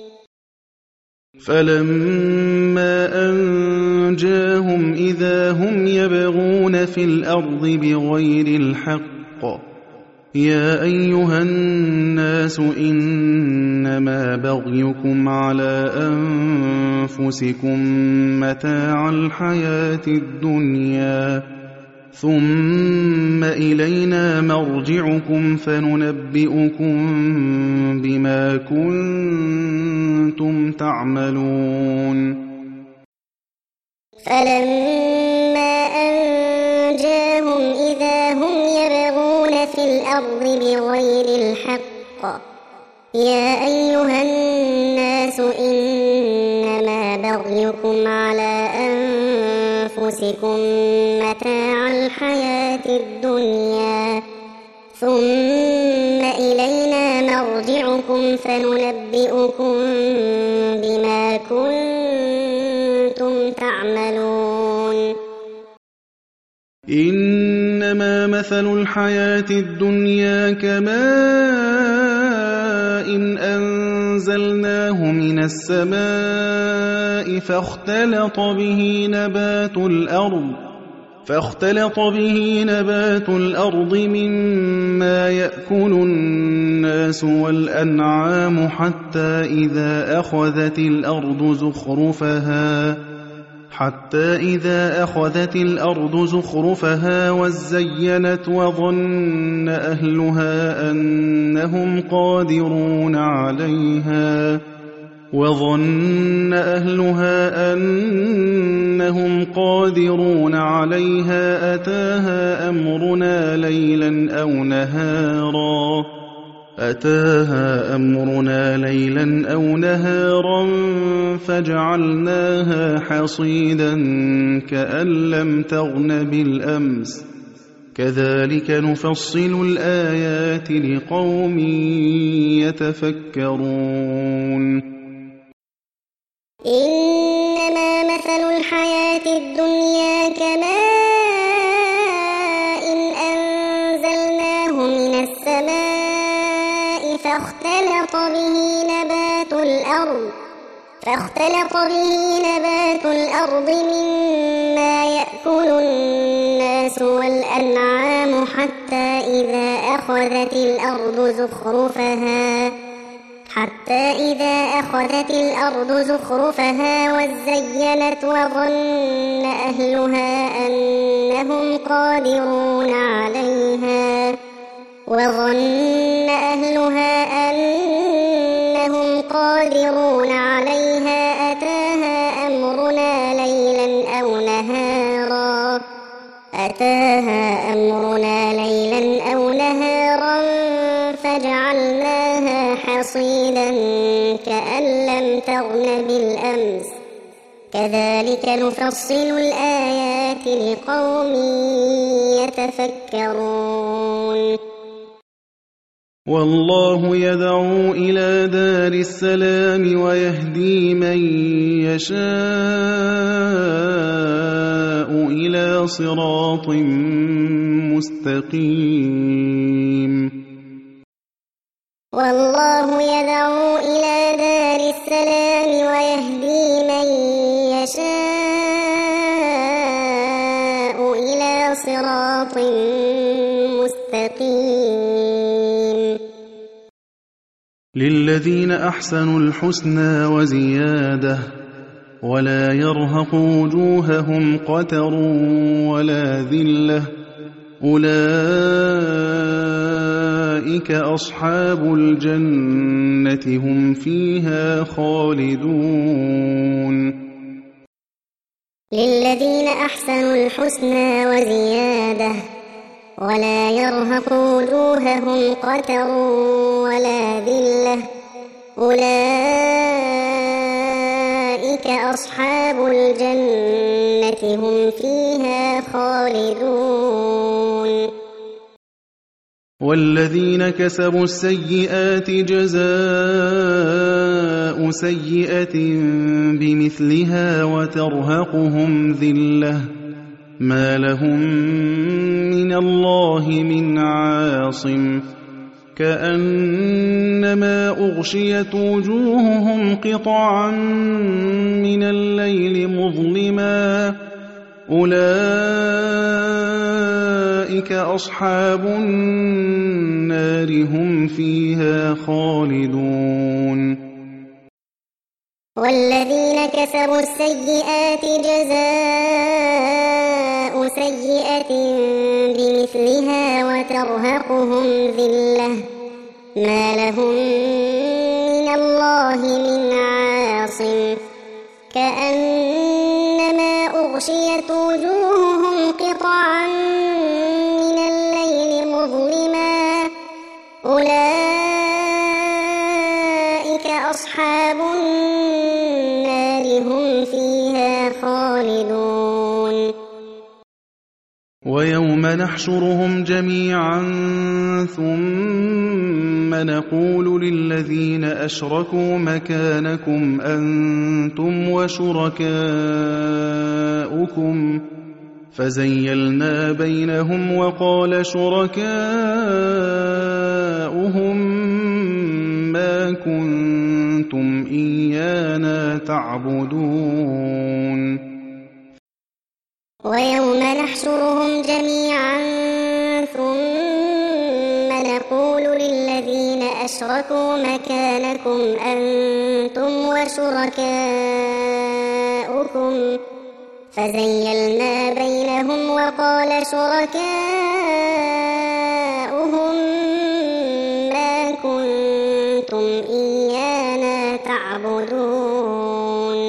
فلما أنجاهم إذا هم يبغون في الأرض بغير الحق يا أيها الناس إنما بغيكم على أنفسكم متاع الحياة الدنيا ثم إلينا مرجعكم فننبئكم بما كنتم تعملون. فلما أنجاهم إذا هم يبغون في الأرض بغير الحق يا أيها الناس إنما بغيكم على أنفسكم متاع الحياة الدنيا ثم إلينا مرجعكم فننبئكم بما كنتم تعملون. إنما مثل الحياة الدنيا كماء إن أنزلناه من السماء فاختلط به نبات الأرض مما يأكل الناس والأنعام حتى إذا أخذت الأرض زخرفها وزينت وظن أهلها أنهم قادرون عليها أتاها أمرنا ليلا أتاها أمرنا ليلا أو نهارا فجعلناها حصيدا كأن لم تغن بالأمس كذلك نفصل الآيات لقوم يتفكرون إنما مثل الحياة الدنيا كماء أنزلناه من السماء فاختلط به نبات الأرض مما يأكل الناس والأنعام حتى إذا أخذت الأرض زخرفها وزينت وظن أهلها أنهم قادرون عليها أتاها أمرنا ليلا أو نهارا فجعلناها حصيدا كأن لم تغن بالأمس كذلك نفصل الآيات لقوم يتفكرون والله يدعو إلى دار السلام ويهدي من يشاء إلى صراط مستقيم والله يدعو إلى دار السلام ويهدي من يشاء إلى صراط مستقيم للذين أحسنوا الحسنى وزيادة ولا يرهق وجوههم قتر ولا ذلة أولئك أصحاب الجنة هم فيها خالدون للذين أحسنوا الحسنى وزيادة ولا يرهق وجوههم قتر ولا ذلة أولئك أصحاب الجنة هم فيها خالدون والذين كسبوا السيئات جزاء سيئة بمثلها وترهقهم ذلة ما لهم من الله من عاصم كأنما أغشيت وجوههم قطعا من الليل مظلما أولئك أصحاب النار هم فيها خالدون والذين كسبوا السيئات جزاء سيئة بمثلها وترهقهم ذلة ما لهم من الله من عاصم كأنما أغشيت وجوههم قطعا من الليل مظلما أولئك أصحاب النار هم فيها خالدون ويوم نحشرهم جميعا ثم نقول للذين أشركوا مكانكم أنتم وشركاؤكم فزيلنا بينهم وقال شركاؤهم ما كنتم إيانا تعبدون ويوم نحشرهم جميعا ثم نقول للذين أشركوا مكانكم أنتم وشركاؤكم فزيلنا بينهم وقال شركاؤهم ما كنتم إيانا تعبدون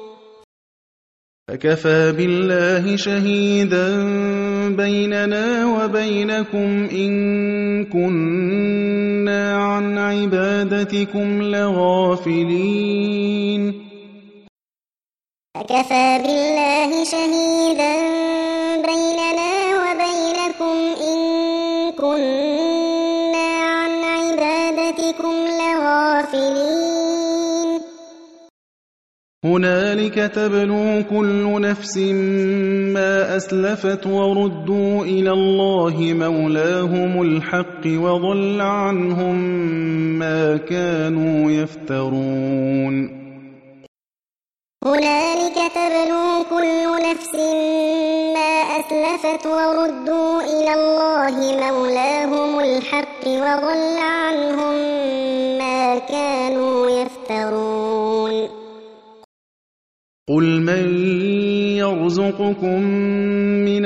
فكفى بالله شهيدا بيننا وبينكم إن كنا عن عبادتكم لغافلين فكفى بالله شهيدا بيننا وبينكم إن كنا عن عبادتكم لغافلين هنالك تبلو كل نفس ما أسلفت وردوا إلى الله مولاهم الحق وضل عنهم ما كانوا يفترون هنالك تبلو كل نفس ما أسلفت وردوا إلى الله مولاهم الحق وضل عنهم ما كانوا يفترون قل من يرزقكم من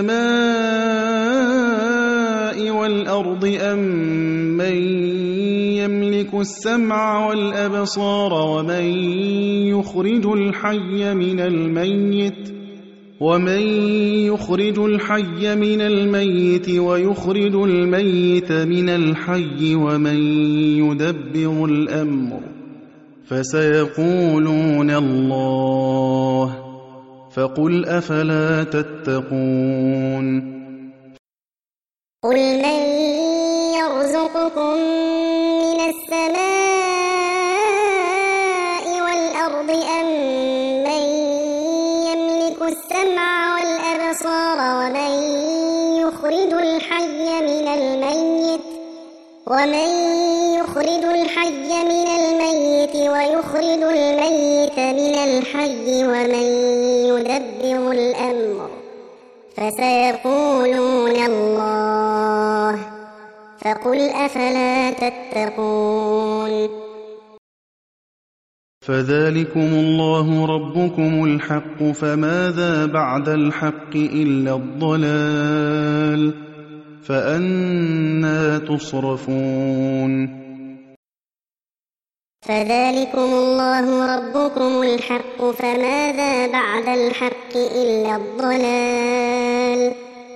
السماء والأرض أم من يملك السمع والأبصار ومن يخرج الحي من الميت ويخرج الميت من الحي ومن يدبر الأمر فسيقولون الله فقل أفلا تتقون قل من يرزقكم من السماء والأرض أم من يملك السمع والأبصار ومن يخرج الحي من الميت ويخرج الميت من الحي ومن يدبر الأمر فسيقولون الله فقل أفلا تتقون فذلكم الله ربكم الحق فماذا بعد الحق إلا الضلال فأنى تصرفون فذلكم الله ربكم الحق فماذا بعد الحق إلا الضلال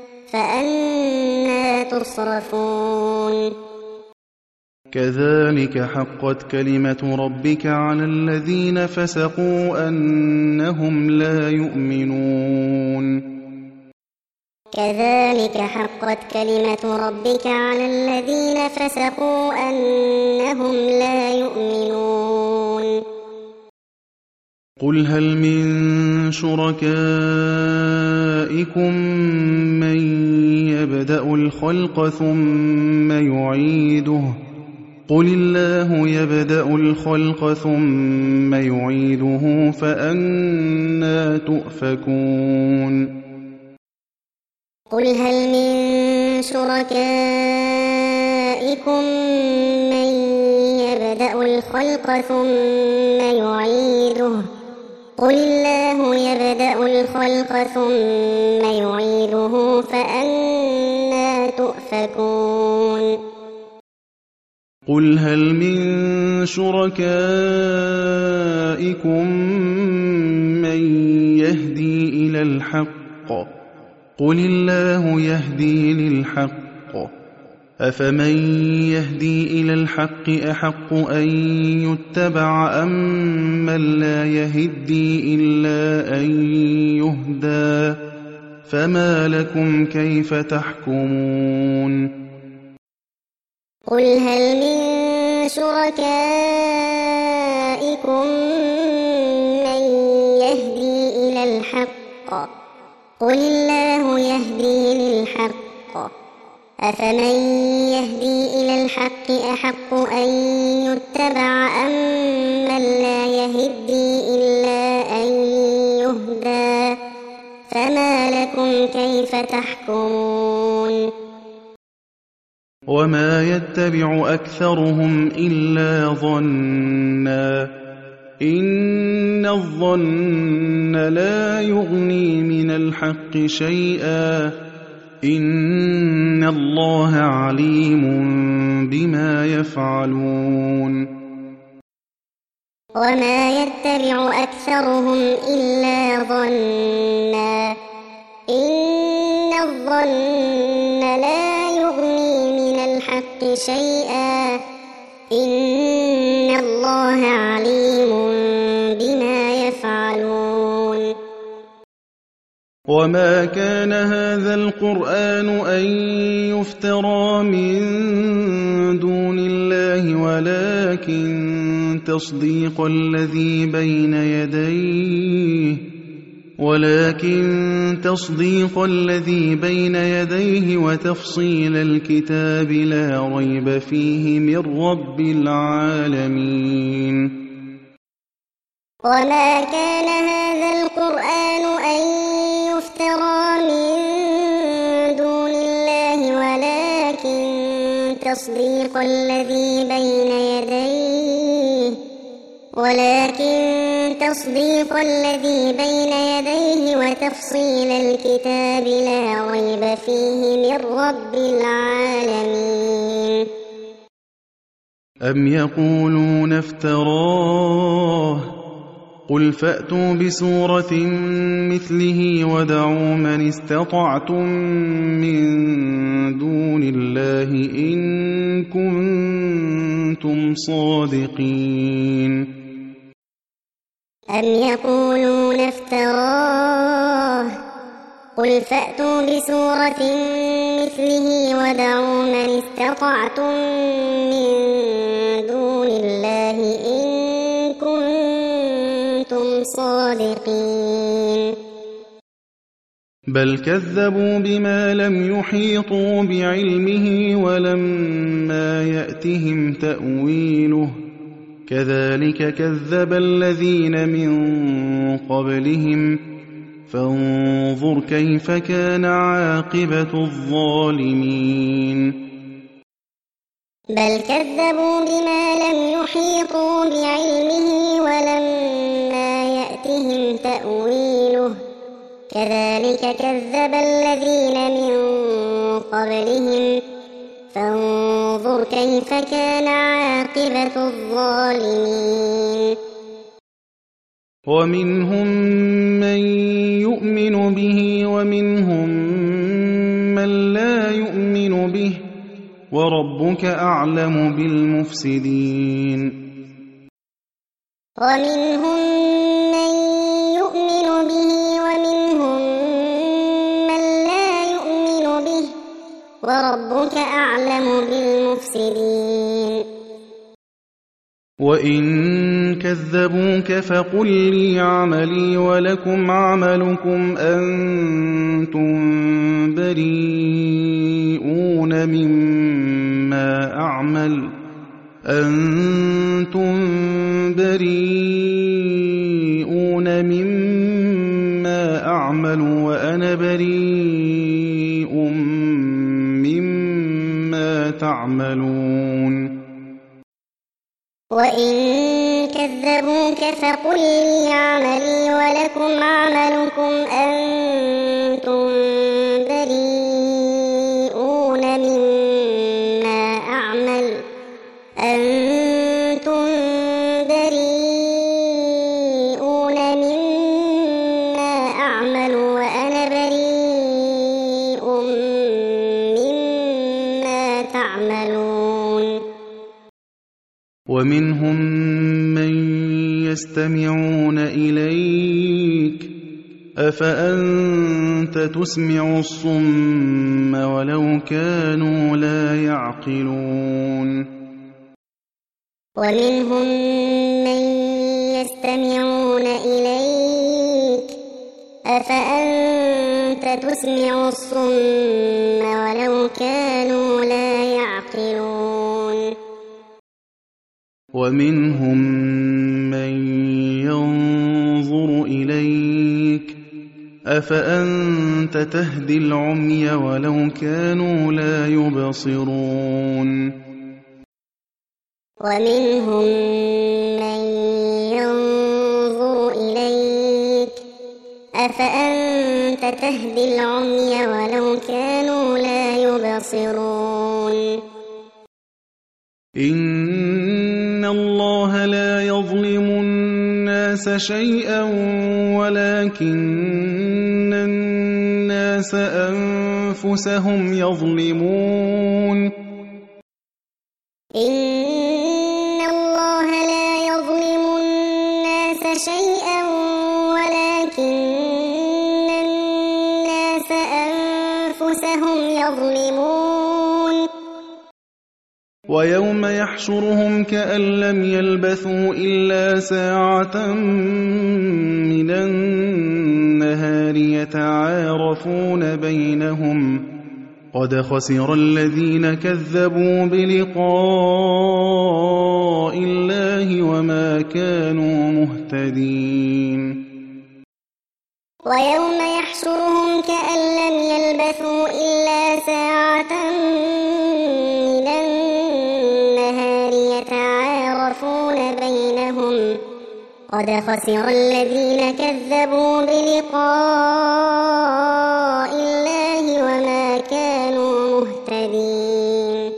فأنى تصرفون كذلك حقت كلمة ربك على الذين فسقوا أنهم لا يؤمنون كذلك حقت كلمة ربك على الذين فسقوا أنهم لا يؤمنون قل هل من شركائكم من يبدأ الخلق ثم يعيده قل الله يبدأ الخلق ثم يعيده فأنى تؤفكون قل هل من شركائكم من يبدأ الخلق ثم يعيده قل الله يبدأ الخلق ثم يعيده فأنى تؤفكون قل هل من شركائكم من يهدي إلى الحق قل الله يهدي للحق أفمن يهدي إلى الحق أحق أن يتبع أم من لا يهدي إلا أن يهدى فما لكم كيف تحكمون قل هل من شركائكم من يهدي إلى الحق قل الله يهدي للحق أفمن يهدي إلى الحق أحق أن يتبع أم من لا يهدي إلا أن يهدى فما لكم كيف تحكمون وما يتبع أكثرهم إلا ظنا إن الظن لا يغني من الحق شيئا إن الله عليم بما يفعلون وما يتبع أكثرهم إلا ظنا إن الظن لا يغني من الحق شيئا إن الله عليم بما يفعلون وما كان هذا القرآن أن يفترى من دون الله ولكن تصديق الذي بين يديه وتفصيل الكتاب لا ريب فيه من رب العالمين وما كان هذا القرآن أن يفترى من دون الله ولكن تصديق الذي بين يديه وتفصيل الكتاب لا ريب فيه من رب العالمين أم يقولون افتراه قل فأتوا بسورة مثله ودعوا من استطعتم من دون الله إن كنتم صادقين أم يقولون افتراه قل فأتوا بسورة مثله ودعوا من استطعتم من دون الله إن كنتم صادقين بل كذبوا بما لم يحيطوا بعلمه ولما يأتهم تأويله كذلك كذب الذين من قبلهم فانظر كيف كان عاقبة الظالمين بل كذبوا بما لم يحيطوا بعلمه ولما يأتهم تأويله كذلك كذب الذين من قبلهم فانظر كيف كان عاقبة الظالمين ومنهم من يؤمن به ومنهم من لا يؤمن به وربك أعلم بالمفسدين ومنهم من يؤمن به ومنهم من لا يؤمن به وربك أعلم بالمفسدين وإن كذبوك فقل لي عملي ولكم عملكم أنتم بريئون مما أعمل وأنا بريء مما تعملون وإن كذبوك فقل لي عملي ولكم عملكم أنتم بريئون مما أعمل وأنا بريء مما تعملون ومنهم من يستمعون إليك أفأنت تسمع الصم ولو كانوا لا يعقلون ومنهم من يستمعون إليك أفأنت تسمع الصم ولو كانوا لا يعقلون ومنهم من ينظر إليك أفأنت تهدي العمي ولو كانوا لا يبصرون ومنهم من ينظر إليك أفأنت تهدي العمي ولو كانوا لا يبصرون إن الله لا يظلم الناس شيئا ولكن الناس أنفسهم يظلمون إن شيئا ولكن الناس أنفسهم يظلمون ويوم يحشرهم كأن لم يلبثوا إلا ساعة من النهار يتعارفون بينهم قد خسر الذين كذبوا بلقاء الله وما كانوا مهتدين ويوم يحشرهم كأن لم يلبثوا إلا ساعة من النهار يتعارفون بينهم قد خسر الذين كذبوا بلقاء الله وما كانوا مهتدين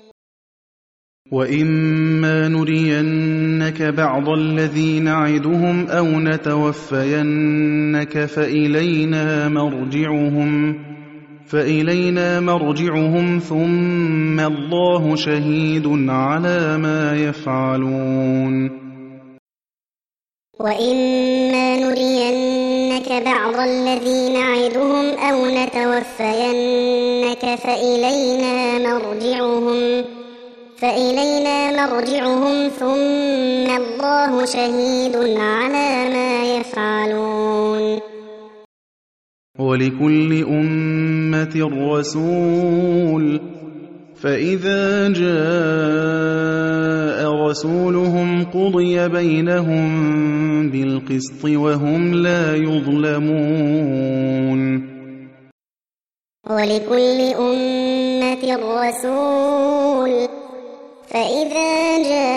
وإما نرينك بعض الذي نعدهم أو نتوفينك فإلينا مرجعهم ثم الله شهيد على ما يفعلون وإما نرينك بعض الذي نعدهم أو نتوفينك فإلينا مرجعهم ثم الله شهيد على ما يفعلون ولكل أمة رسول فإذا جاء رسولهم قضي بينهم بالقسط وهم لا يظلمون ولكل أمة رسول فإذا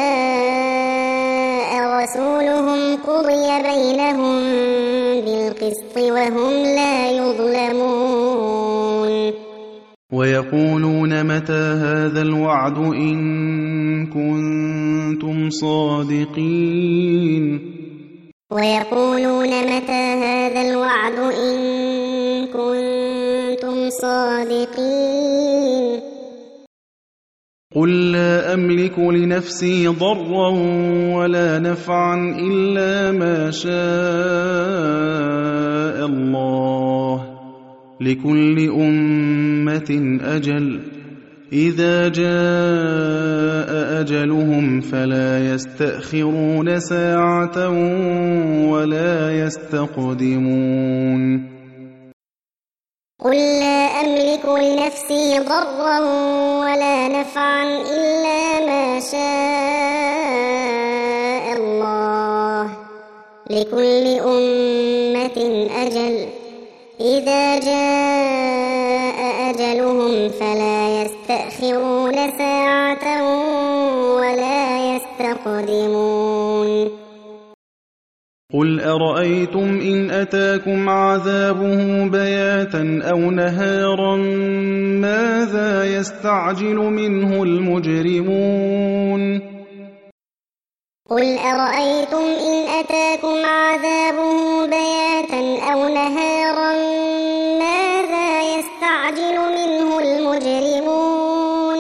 جاء رسولهم قضي بينهم بالقسط وهم لا يظلمون ويقولون متى هذا الوعد إن كنتم صادقين ويقولون متى هذا الوعد إن كنتم صادقين قل لا أملك لنفسي ضرا ولا نفعا إلا ما شاء الله لكل أمة أجل إذا جاء أجلهم فلا يستأخرون ساعة ولا يستقدمون قل لا أملك لنفسي ضرا ولا نفعا إلا ما شاء الله لكل أمة أجل إذا جاء أجلهم فلا يستأخرون ساعة ولا يستقدمون قل أرأيتم إن أتاكم عذابه بياتا أو نهارا ماذا يستعجل منه المجرمون قل أرأيتم إن أتاكم عذابه بياتا أو نهارا ماذا يستعجل منه المجرمون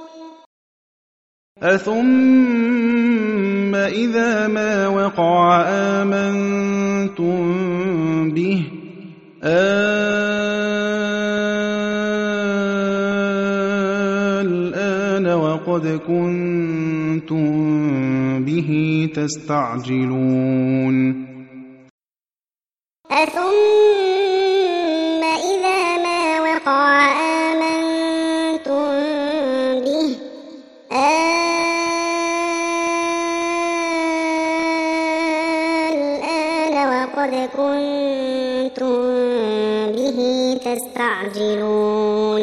أثم إذا ما وقع آمنتم به الآن وقد كنتم به تستعجلون أثم إذا ما وقع آمنتم به الآن وقد كنتم به تستعجلون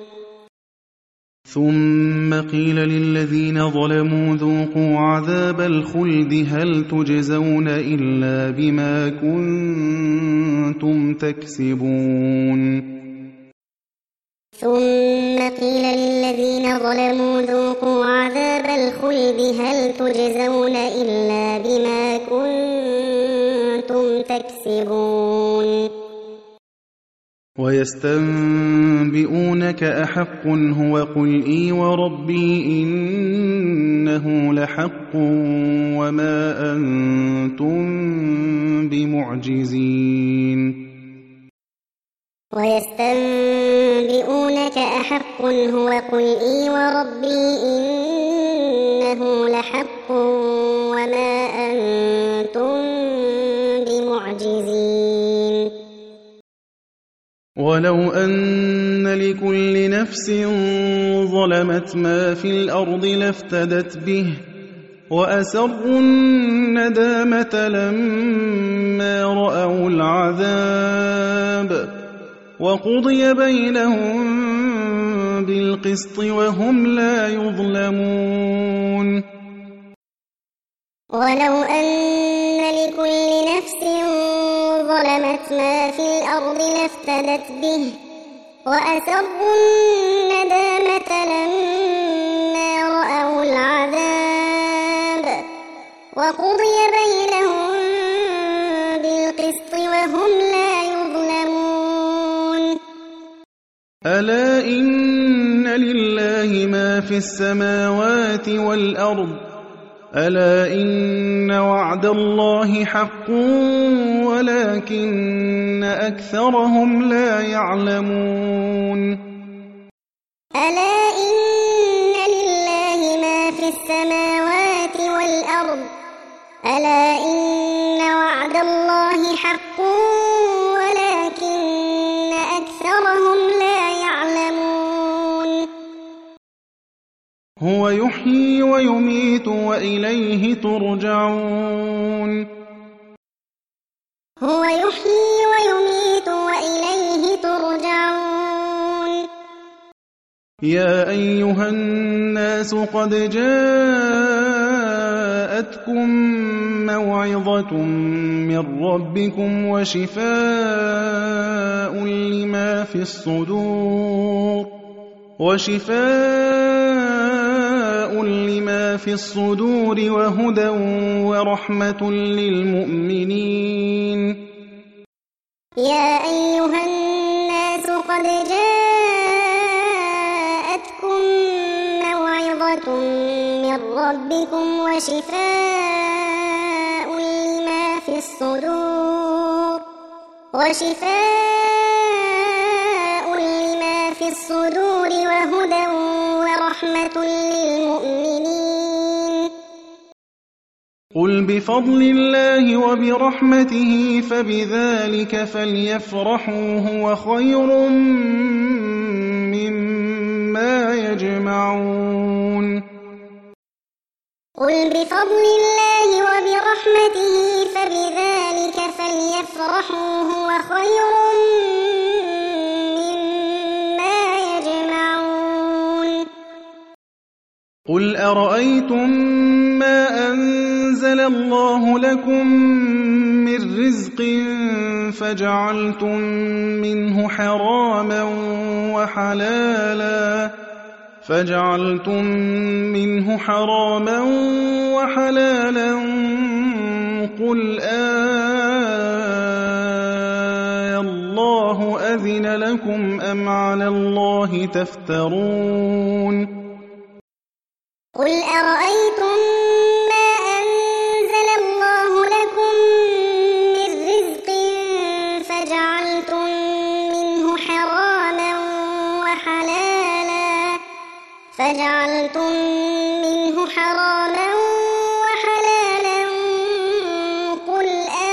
ثم قيل للذين ظلموا ذوقوا عذاب الخلد هل تجزون إلا بما كنتم تكسبون ثم قيل للذين ظلموا ذوقوا عذاب الخلد هل تجزون إلا بما كنتم تكسبون ويستنبئونك أحق هو قل إي وربي إنه لحق وما أنتم بمعجزين ويستنبئونك أحق هو قل إي وربي إنه لحق وما أنتم بمعجزين ولو أن لكل نفس ظلمت ما في الأرض لافتدت به وأسروا الندامة لما رأوا العذاب وقضي بينهم بالقسط وهم لا يظلمون ولو أن لكل نفس ظلمت ما في الأرض لافتدت به وأسروا الندامة لما رأوا العذاب وقضي بينهم بالقسط وهم لا يظلمون ألا إن لله ما في السماوات والأرض ألا إن وعد الله حق ولكن أكثرهم لا يعلمون ألا إن لله ما في السماوات والأرض ألا إن وعد الله حق ولكن أكثرهم لا يعلمون هو يحيي ويميت وإليه ترجعون هو يحيي ويميت وإليه ترجعون يا أيها الناس قد جاءتكم موعظة من ربكم وشفاء لما في الصدور وهدى ورحمة للمؤمنين يا أيها الناس قد جاءتكم موعظة من ربكم وشفاء لما في الصدور وهدى ورحمة للمؤمنين قل بفضل الله وبرحمته فبذلك فليفرحوا هو خير مما يجمعون قل بفضل الله وبرحمته فبذلك فليفرحوا هو خير مما يجمعون قل أرأيتم ما أنزل الله لكم من رزق فجعلتم منه حراما وحلالا قل الله أذن لكم أم على الله تفترون قل أرأيتم ما أنزل الله لكم من رزق فجعلتم منه حراما وحلالا قل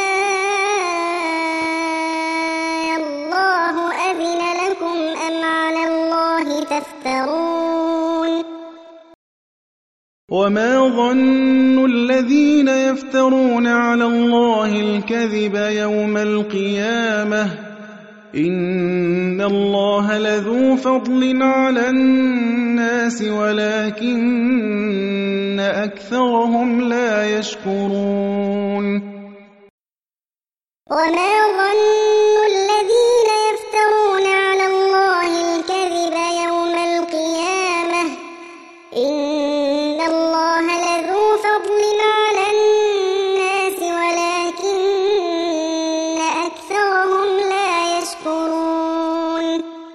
الله أذن لكم أم على الله تفترون وما ظن الذين يفترون على الله الكذب يوم القيامة إن الله لذو فضل على الناس ولكن أكثرهم لا يشكرون وما ظن الذين يفترون على الله الكذب يوم القيامة إن الله لذو فضل على الناس ولكن أكثرهم لا يشكرون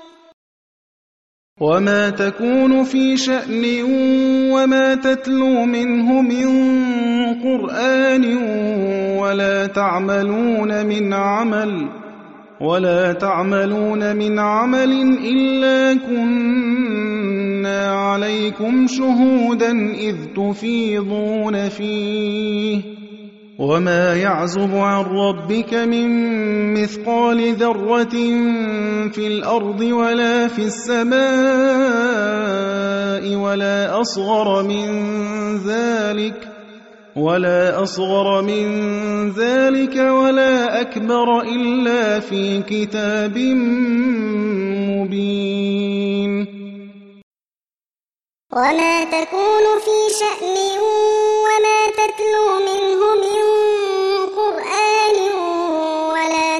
وما تكون في شأن وما تتلو منه من قرآن ولا تعملون من عمل إلا كنا عليكم شهودا إذ تفيضون فيه وما يعزب عن ربك من مثقال ذرة في الأرض ولا في السماء ولا أصغر من ذلك ولا أكبر إلا في كتاب مبين. وما تكون في شأن وما تتلو منه من قرآن ولا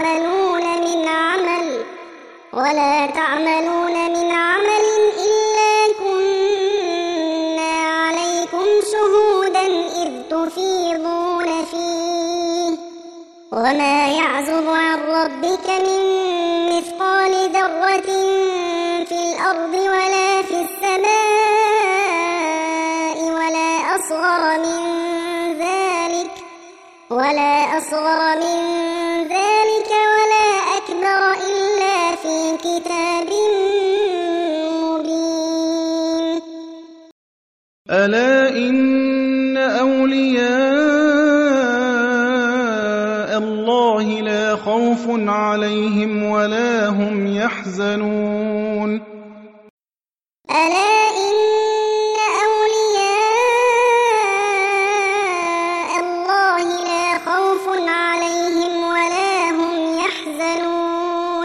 تعملون من عمل إلا كنا عليكم شهودا إذ تفيضون فيه وما يعزب عن ربك من مثقال ذرة في الأرض ولا في السماء ولا أصغر من ذلك ولا أكبر إلا في كتاب مبين. ألا إن أولياء الله لا خوف عليهم ولا هم يحزنون. ألا إن أولياء الله لا خوف عليهم ولا هم يحزنون.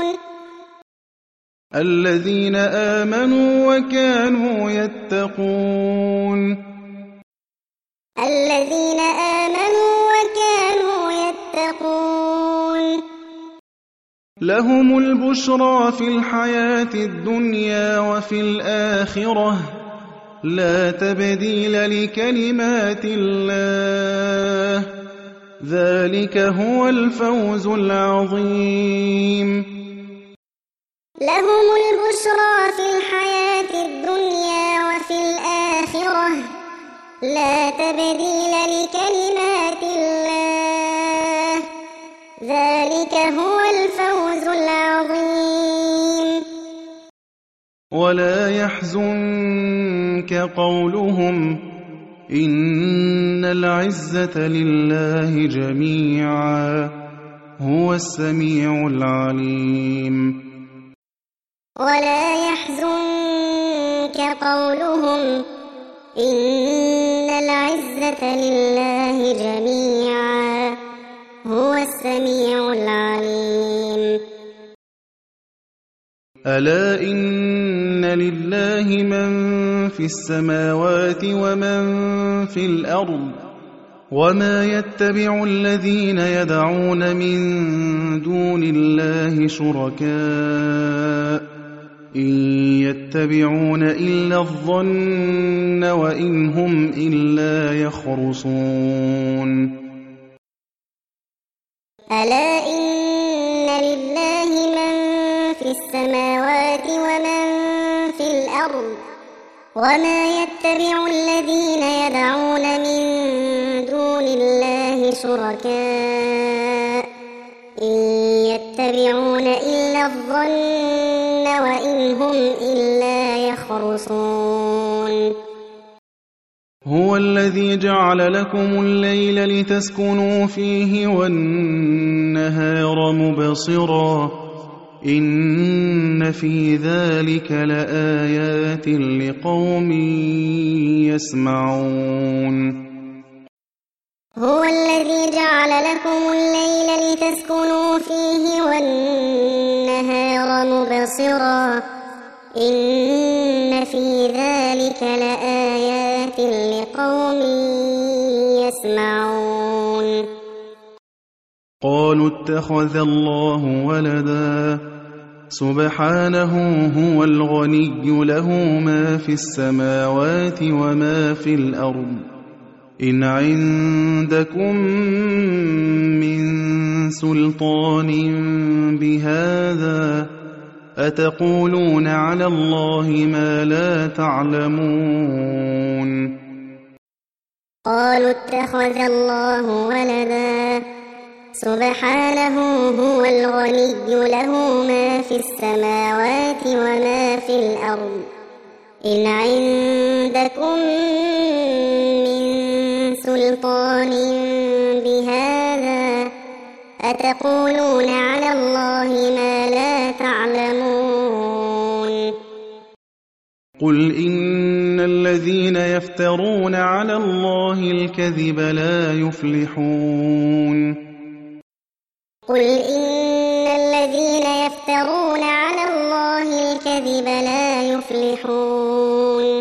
الذين آمنوا وكانوا يتقون. لهم البشرى في الحياة الدنيا وفي الآخرة لا تبديل لكلمات الله ذلك هو الفوز العظيم. لهم البشرى في الحياة الدنيا وفي الآخرة لا تبديل لكلمات الله ذلك هو الفوز العظيم. ولا يحزنك قولهم إن العزة لله جميعا هو السميع العليم. ولا يحزنك قولهم إن العزة لله جميعا هو السميع العليم. ألا إن لله من في السماوات ومن في الأرض وما يتبع الذين يدعون من دون الله شركاء إن يتبعون إلا الظن وإن هم إلا يخرصون. ألا إن لله من في السماوات ومن في الأرض وما يتبع الذين يدعون من دون الله شركاء إن يتبعون إلا الظن وإن هم إلا يخرصون. هو الذي جعل لكم الليل لتسكنوا فيه والنهار مبصرا إن في ذلك لآيات لقوم يسمعون. هو الذي جعل لكم الليل لتسكنوا فيه والنهار مبصرا إن في ذلك لآيات لقوم يسمعون. قالوا اتخذ الله ولدا سبحانه هو الغني له ما في السماوات وما في الأرض إن عندكم من سلطان بهذا أتقولون على الله ما لا تعلمون. قالوا اتخذ الله ولدا سبحانه هو الغني له ما في السماوات وما في الأرض إن عندكم من سلطان بهذا أتقولون على الله ما لا تعلمون قل إن الذين يفترون على الله الكذب لا يفلحون قل إن الذين يفترون على الله الكذب لا يفلحون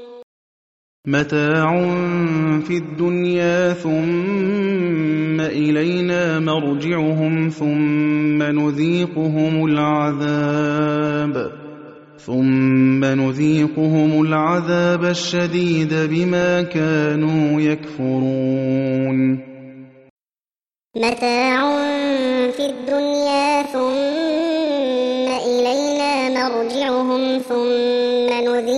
متاع في الدنيا ثم إلينا مرجعهم ثم نذيقهم العذاب الشديد بما كانوا يكفرون متاع في الدنيا ثم إلينا مرجعهم ثم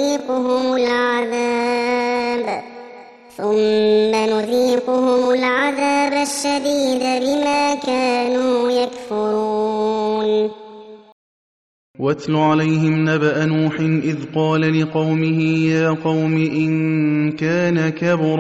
نذيقهم العذاب الشديد بما كانوا يكفرون واتل عليهم نبأ نوح إذ قال لقومه يا قوم إن كان كبر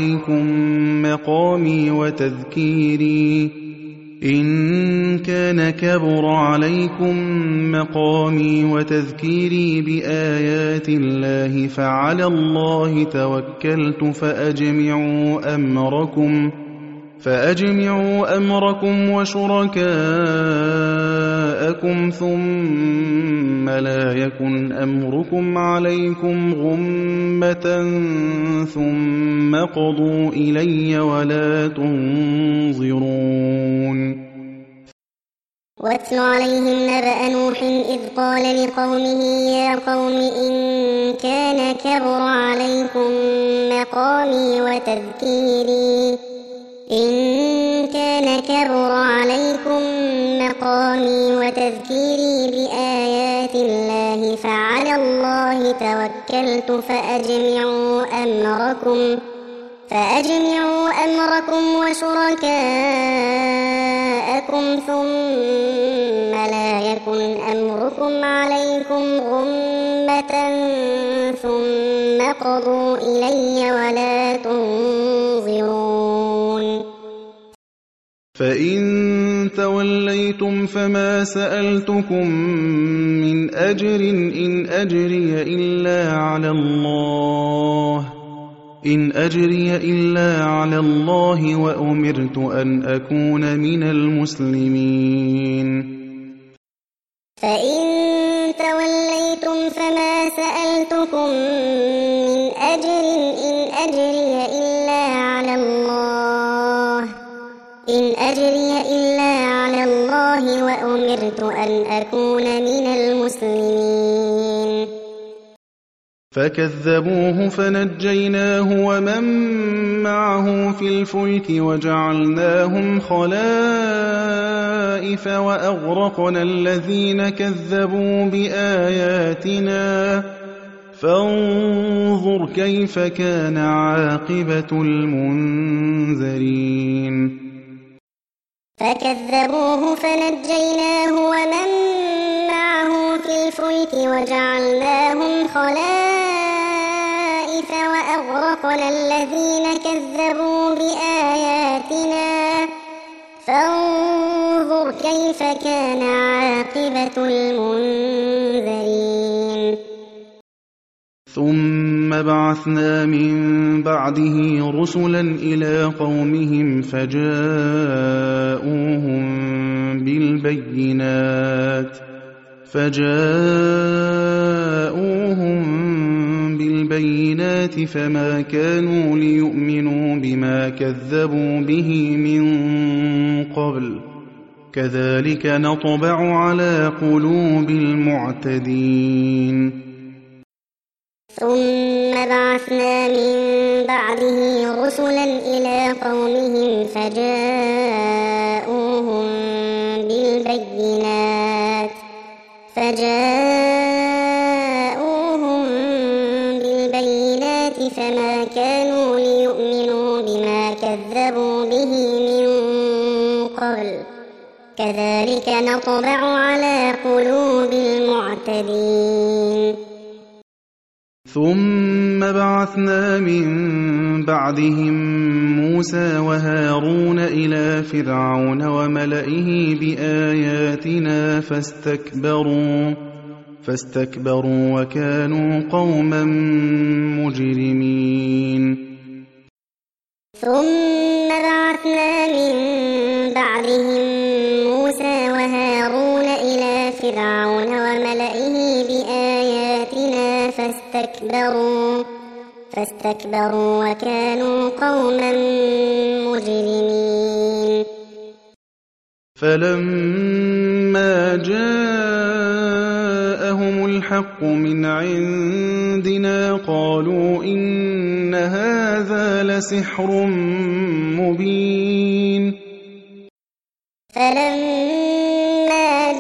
عليكم مقامي وتذكيري بآيات الله فعلى الله توكلت فأجمعوا أمركم وشركاءكم ثم لا يكن أمركم عليكم غمة ثم قضوا إلي ولا تنظرون واتل عليهم نبأ نوح إذ قال لقومه يا قوم إن كان كبر عليكم مقامي وتذكيري بآيات الله فعلى الله توكلت فأجمعوا أمركم وشركاءكم ثم لا يكن أمركم عليكم غمة ثم قضوا إلي ولا تنظرون فإن توليتم فما سألتكم من أجر إن أجري إلا على الله وأمرت أن أكون من المسلمين فإن توليتم فما سألتكم من أجر إن أجري إلا على الله وأمرت أن أكون من المسلمين فكذبوه فنجيناه ومن معه في الفلك وجعلناهم خلائف وأغرقنا الذين كذبوا بآياتنا فانظر كيف كان عاقبة المنذرين فكذبوه فنجيناه ومن معه في الفلك وجعلناهم خلائف وأغرقنا الذين كذبوا بآياتنا فانظر كيف كان عاقبة المنذرين ثم بعثنا من بعده رسلا إلى قومهم فجاءوهم بالبينات فما كانوا ليؤمنوا بما كذبوا به من قبل كذلك نطبع على قلوب المعتدين ثم بعثنا من بعده رسلا إلى قومهم فجاءوهم بالبينات فما كانوا ليؤمنوا بما كذبوا به من قبل كذلك نطبع على قلوب المعتدين ثم بعثنا من بعدهم موسى وهارون إلى فرعون وملئه بآياتنا فاستكبروا وكانوا قوما مجرمين ثم بعثنا من بعدهم موسى وهارون إلى فرعون وملئه بآياتنا فاستكبروا وكانوا قوما مجرمين فلما جاءهم الحق من عندنا قالوا إن هذا لسحر مبين فلما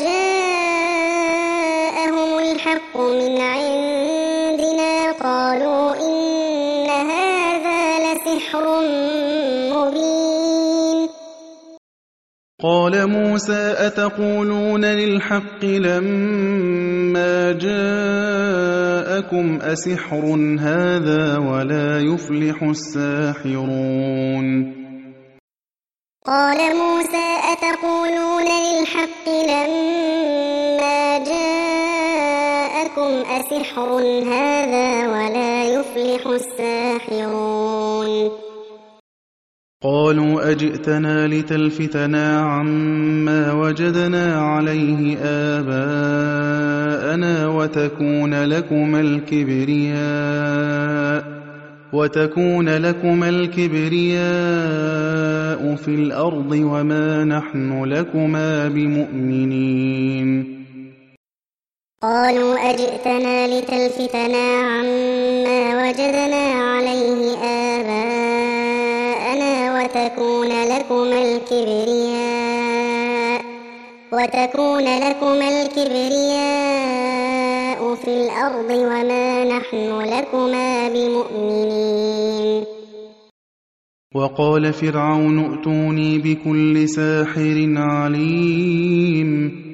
جاءهم الحق من عندنا قالوا إن هذا لسحر مبين قال موسى أتقولون للحق لما جاءكم أسحر هذا ولا يفلح الساحرون قال موسى أتقولون للحق لما جاءكم أسحر هذا ولا يفلح الساحرون قالوا أجئتنا لتلفتنا عما وجدنا عليه آباءنا وتكون لكما الكبرياء في الأرض وما نحن لكما بمؤمنين قالوا أجئتنا لتلفتنا عما وجدنا عليه آباءنا وتكون لكما الكبرياء في الأرض وما نحن لكما بمؤمنين وقال فرعون ائتوني بكل ساحر عليم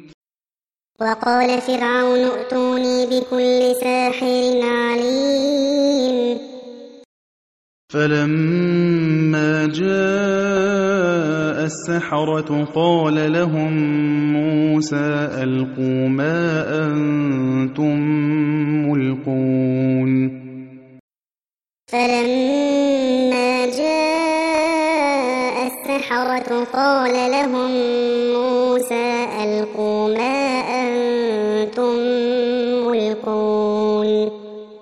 فلما جاء السحرة قال لهم موسى ألقوا ما أنتم ملقون فلما جاء السحرة قال لهم موسى ألقوا ما أنتم ملقون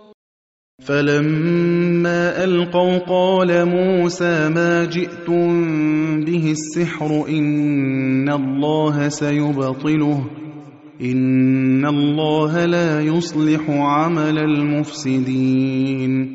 فلما ألقوا قال موسى ما جئتم به السحر إن الله سيبطله إن الله لا يصلح عمل المفسدين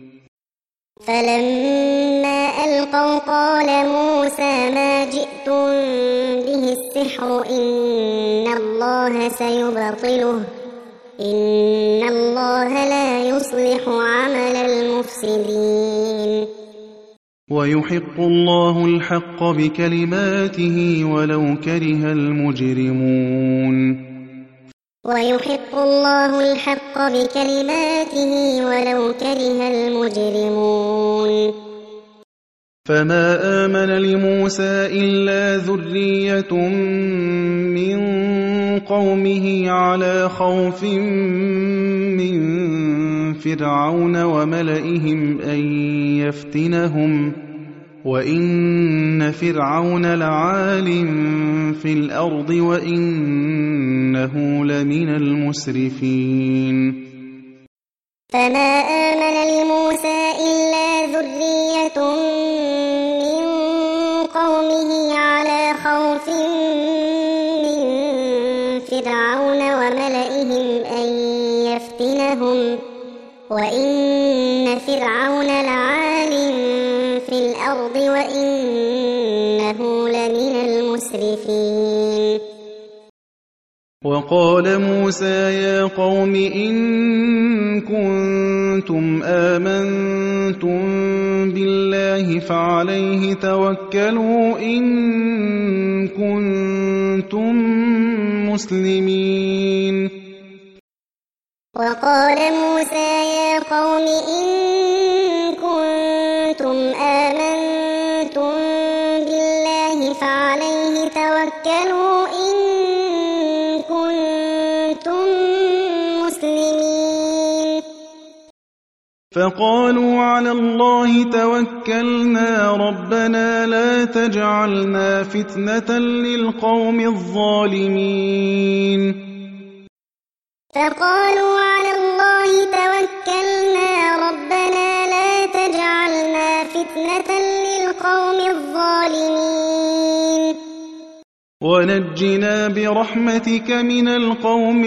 فلما ألقوا قال موسى ما جئتم به السحر إن الله سيبطله إن الله لا يصلح عمل المفسدين ويحق الله الحق بكلماته ولو كره المجرمون ويحق الله الحق بكلماته ولو كره المجرمون فما آمن لموسى إلا ذرية من قومه على خوف من فرعون وملئهم أن يفتنهم وإن فرعون لعال في الأرض وإنه لمن المسرفين فما آمن لموسى إلا ذرية من قومه على خوف من فرعون وملئهم أن يفتنهم وإن فرعون لعال في الأرض وإنه لمن المسرفين وقال موسى يا قوم إن كنتم آمنتم بالله فعليه توكلوا إن كنتم مسلمين. وقال موسى يا قوم إن كنتم آمنتم بالله فعليه توكلوا إن كنتم مسلمين. فقالوا على الله توكلنا ربنا لا تجعلنا فتنة للقوم الظالمين. فقالوا على الله توكلنا ربنا لا تجعلنا فتنة للقوم الظالمين. ونجنا برحمتك من القوم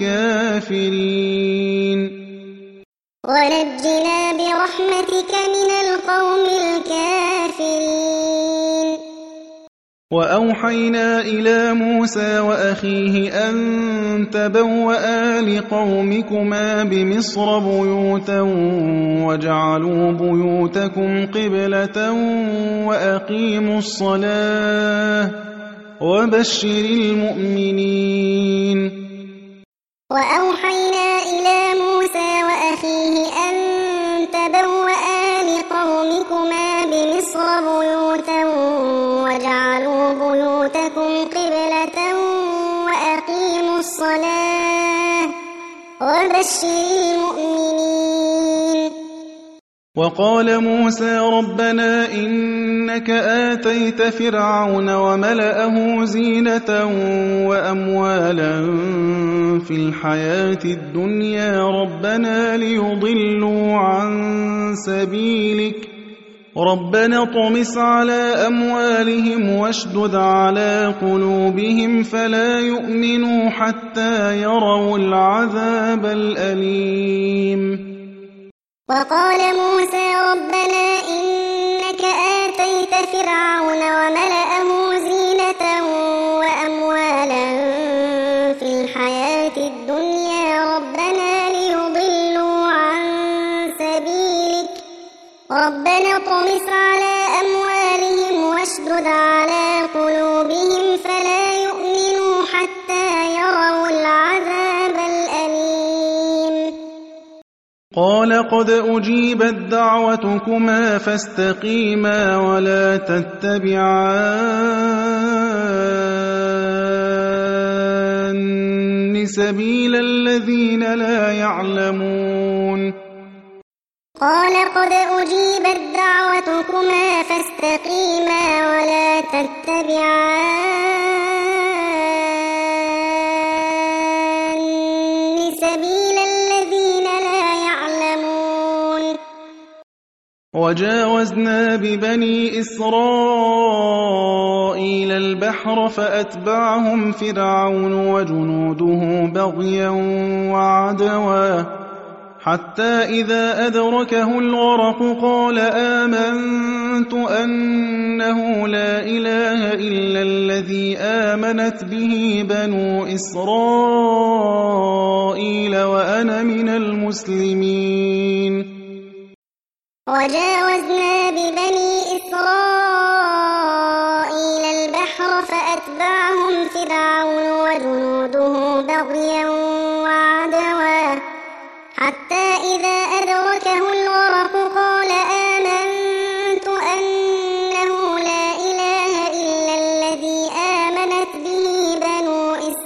الكافرين. ونجنا برحمتك من القوم الكافرين. وأوحينا إلى موسى وأخيه أن تبوأ لقومكما بمصر بيوتا وجعلوا بيوتكم قبلة وأقيموا الصلاة وبشر المؤمنين. وأوحينا إلى موسى وأخيه أن تبوأ لقومكما بمصر بيوتا وجعلوا بيوتكم قبلة وأقيموا الصلاة وبشر المؤمنين. وقال موسى ربنا إنك آتيت فرعون وملأه زينة وأموالا في الحياة الدنيا ربنا ليضلوا عن سبيلك ربنا اطمس على أموالهم واشدد على قلوبهم فلا يؤمنوا حتى يروا العذاب الأليم. وقال موسى ربنا إنك آتيت فرعون وملأه زينة وأموالا في الحياة الدنيا ربنا ليضلوا عن سبيلك ربنا اطمس على أموالهم واشدد على قلوبهم فلا يؤمنوا حتى يروا العذاب الأليم. قال قد أجيبت دعوتكما فاستقيما ولا تتبعان سبيل الذين لا يعلمون. قال قد أجيبت دعوتكما فاستقيما ولا تتبعان سبيل الذين لا يعلمون. وجاوزنا ببني إسرائيل البحر فأتبعهم فرعون وجنوده بغيا وعدوا حتى إذا أدركه الغرق قال آمنت أنه لا إله إلا الذي آمنت به بنو إسرائيل وأنا من المسلمين. وجاوزنا ببني إسرائيل البحر فأتبعهم فرعون وجنوده بغيا وعدوا حتى إذا أدركه الغرق قال آمنت أنه لا إله إلا الذي آمنت به بنو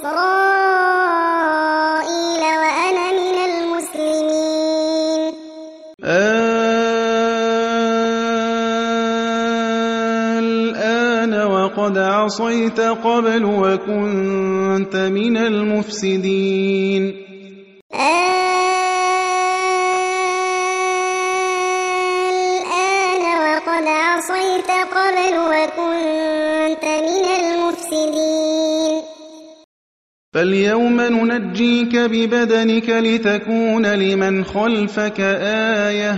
إسرائيل وأنا من المسلمين. الآن وقد عصيت قبل وكنت من المفسدين. عصيت قبل وكنت من المفسدين. فاليوم ننجيك ببدنك لتكون لمن خلفك آية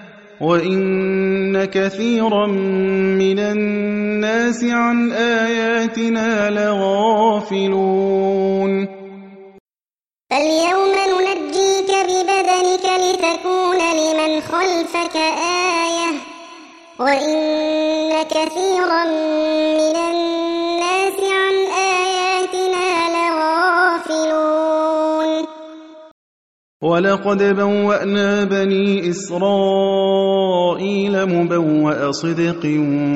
وإن كثيرا من الناس عن آياتنا لغافلون. فاليوم ننجيك ببدنك لتكون لمن خلفك آية وإن كثيرا من الناس عن آياتنا لغافلون ولقد بوأنا بني إسرائيل مبوأ صدق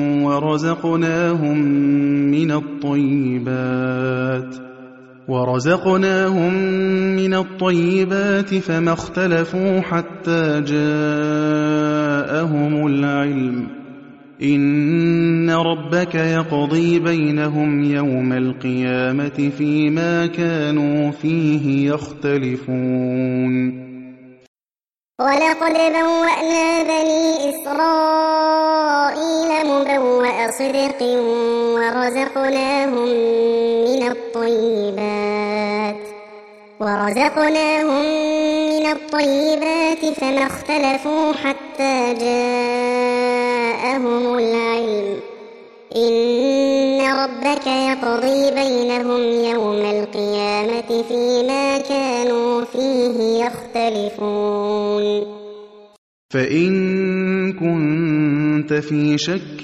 ورزقناهم من الطيبات فما اختلفوا حتى جاءهم العلم إن ربك يقضي بينهم يوم القيامة فيما كانوا فيه يختلفون ولقد بوأنا بني إسرائيل مبوأ صدق ورزقناهم من الطيبات فما اختلفوا حتى جاءهم العلم إن ربك يقضي بينهم يوم القيامة فيما كانوا فيه يختلفون فإن كنت في شك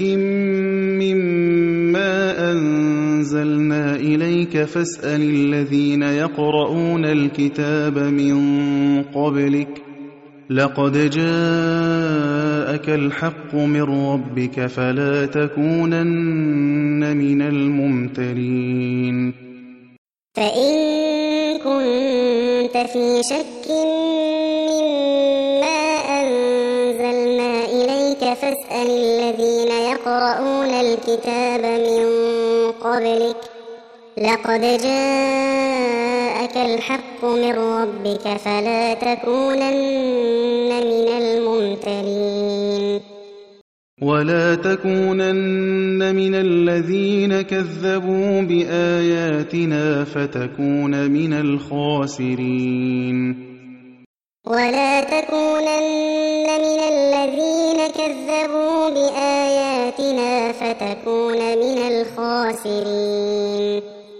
مما أنزلنا إليك فاسأل الذين يقرؤون الكتاب من قبلك لقد جاءك الحق من ربك فلا تكونن من الممترين فإن كنت في شك مما أنزلنا إليك فاسأل الذين يقرؤون الكتاب من قبلك لقد جاءك الحق من ربك فلا تكونن من الممترين ولا تكونن من الذين كذبوا بآياتنا فتكون من الخاسرين ولا تكونن من الذين كذبوا بآياتنا فتكون من الخاسرين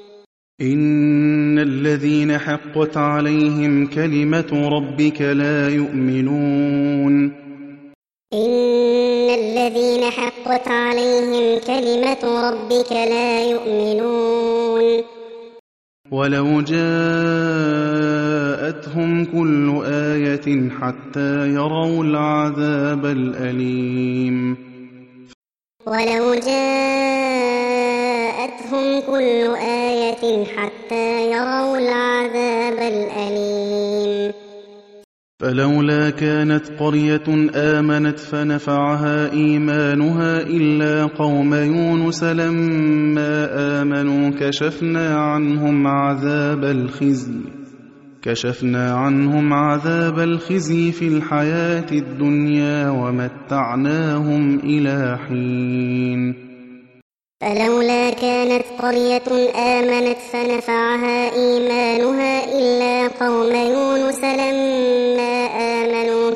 إن الذين حقت عليهم كلمة ربك لا يؤمنون إن الذين حقت عليهم كلمة ربك لا يؤمنون ولو جاءتهم كل آية حتى يروا العذاب الأليم ولو جاءتهم كل آية حتى يروا العذاب الأليم فلولا كانت قرية آمنت فنفعها إيمانها إلا قوم يونس لما آمنوا كشفنا عنهم عذاب الخزي في الحياة الدنيا ومتعناهم إلى حين فلولا كانت قرية آمنت فنفعها إيمانها إلا قوم يونس لما آمنوا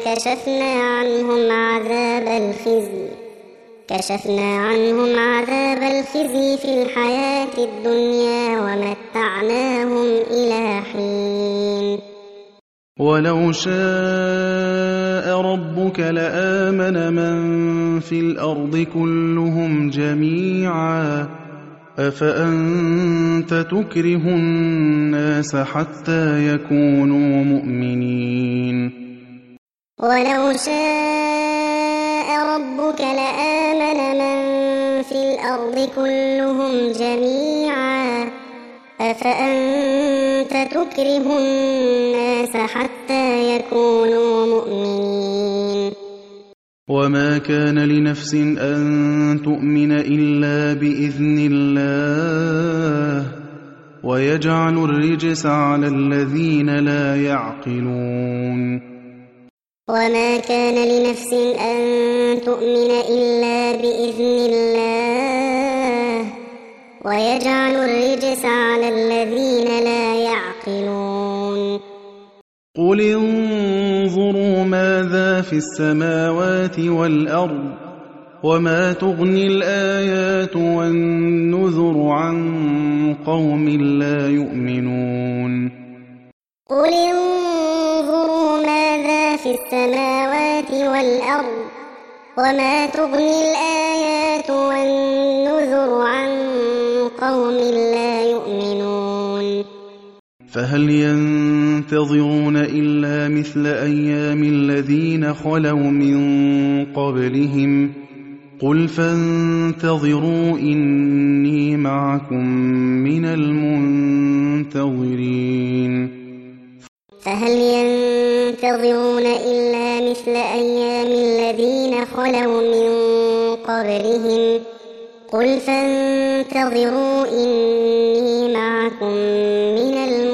كشفنا عنهم عذاب الخزي في الحياة الدنيا ومتعناهم إلى حين ولو شاء ربك لآمن من في الأرض كلهم جميعا أفأنت تكره الناس حتى يكونوا مؤمنين ولو شاء ربك لآمن من في الأرض كلهم جميعا أفأنت تكره الناس حتى يكونوا مؤمنين وما كان لنفس أن تؤمن إلا بإذن الله ويجعل الرجس على الذين لا يعقلون وما كان لنفس أن تؤمن إلا بإذن الله ويجعل الرجس على الذين لا يعقلون قل انظروا ماذا في السماوات والأرض وما تغني الآيات والنذر عن قوم لا يؤمنون قل انظروا ماذا في السماوات والأرض وما تغني الآيات والنذر عن قوم لا يؤمنون فهل ينتظرون إلا مثل أيام الذين خلوا من قبلهم قل فانتظروا إني معكم من المنتظرين فهل ينتظرون إلا مثل أيام الذين خلوا من قبلهم قل فانتظروا إني معكم من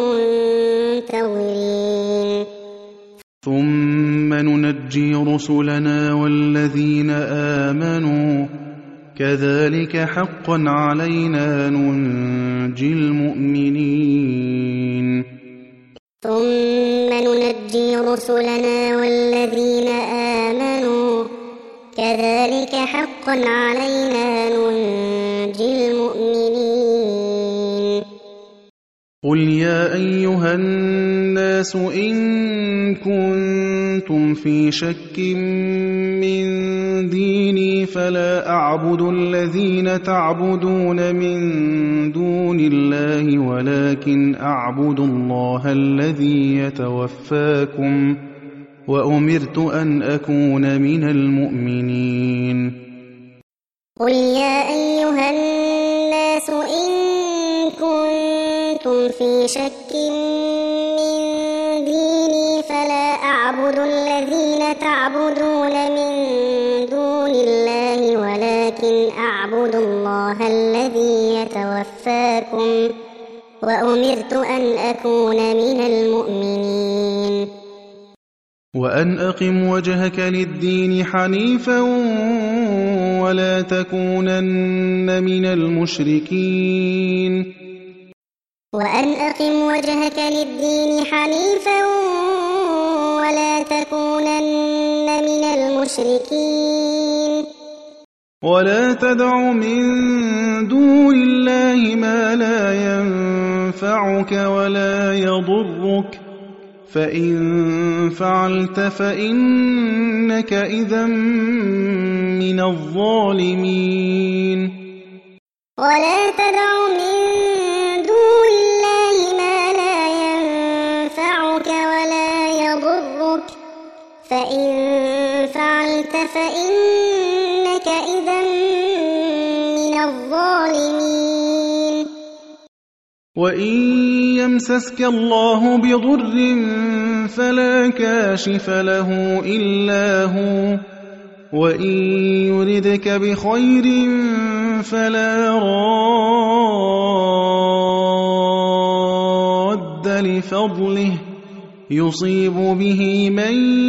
المنتظرين ثم ننجي رسلنا والذين آمنوا كذلك حقا علينا ننجي المؤمنين ثم ننجي رسلنا والذين آمنوا كذلك حقا علينا ننجي المؤمنين قل يا أيها الناس إن كنتم في شك من ديني فلا أعبد الذين تعبدون من دون الله ولكن أعبد الله الذي يتوفاكم وأمرت أن أكون من المؤمنين قل يا أيها الناس إن كنتم في شك من ديني فلا أعبد الذين تعبدون من دون الله ولكن أعبد الله الذي يتوفاكم وأمرت أن أكون من المؤمنين وأن أقم وجهك للدين حنيفا ولا تكونن من المشركين وأن أقم وجهك للدين حنيفا ولا تكونن من المشركين ولا تدع من دون الله ما لا ينفعك ولا يضرك فإن فعلت فإنك إذا من الظالمين ولا تدع من دون الله ما لا ينفعك ولا يضرك فإن فعلت فإنك إذا من الظالمين وإن يمسسك الله بضر فلا كاشف له إلا هو وإن يردك بخير فلا راد لفضله يصيب به من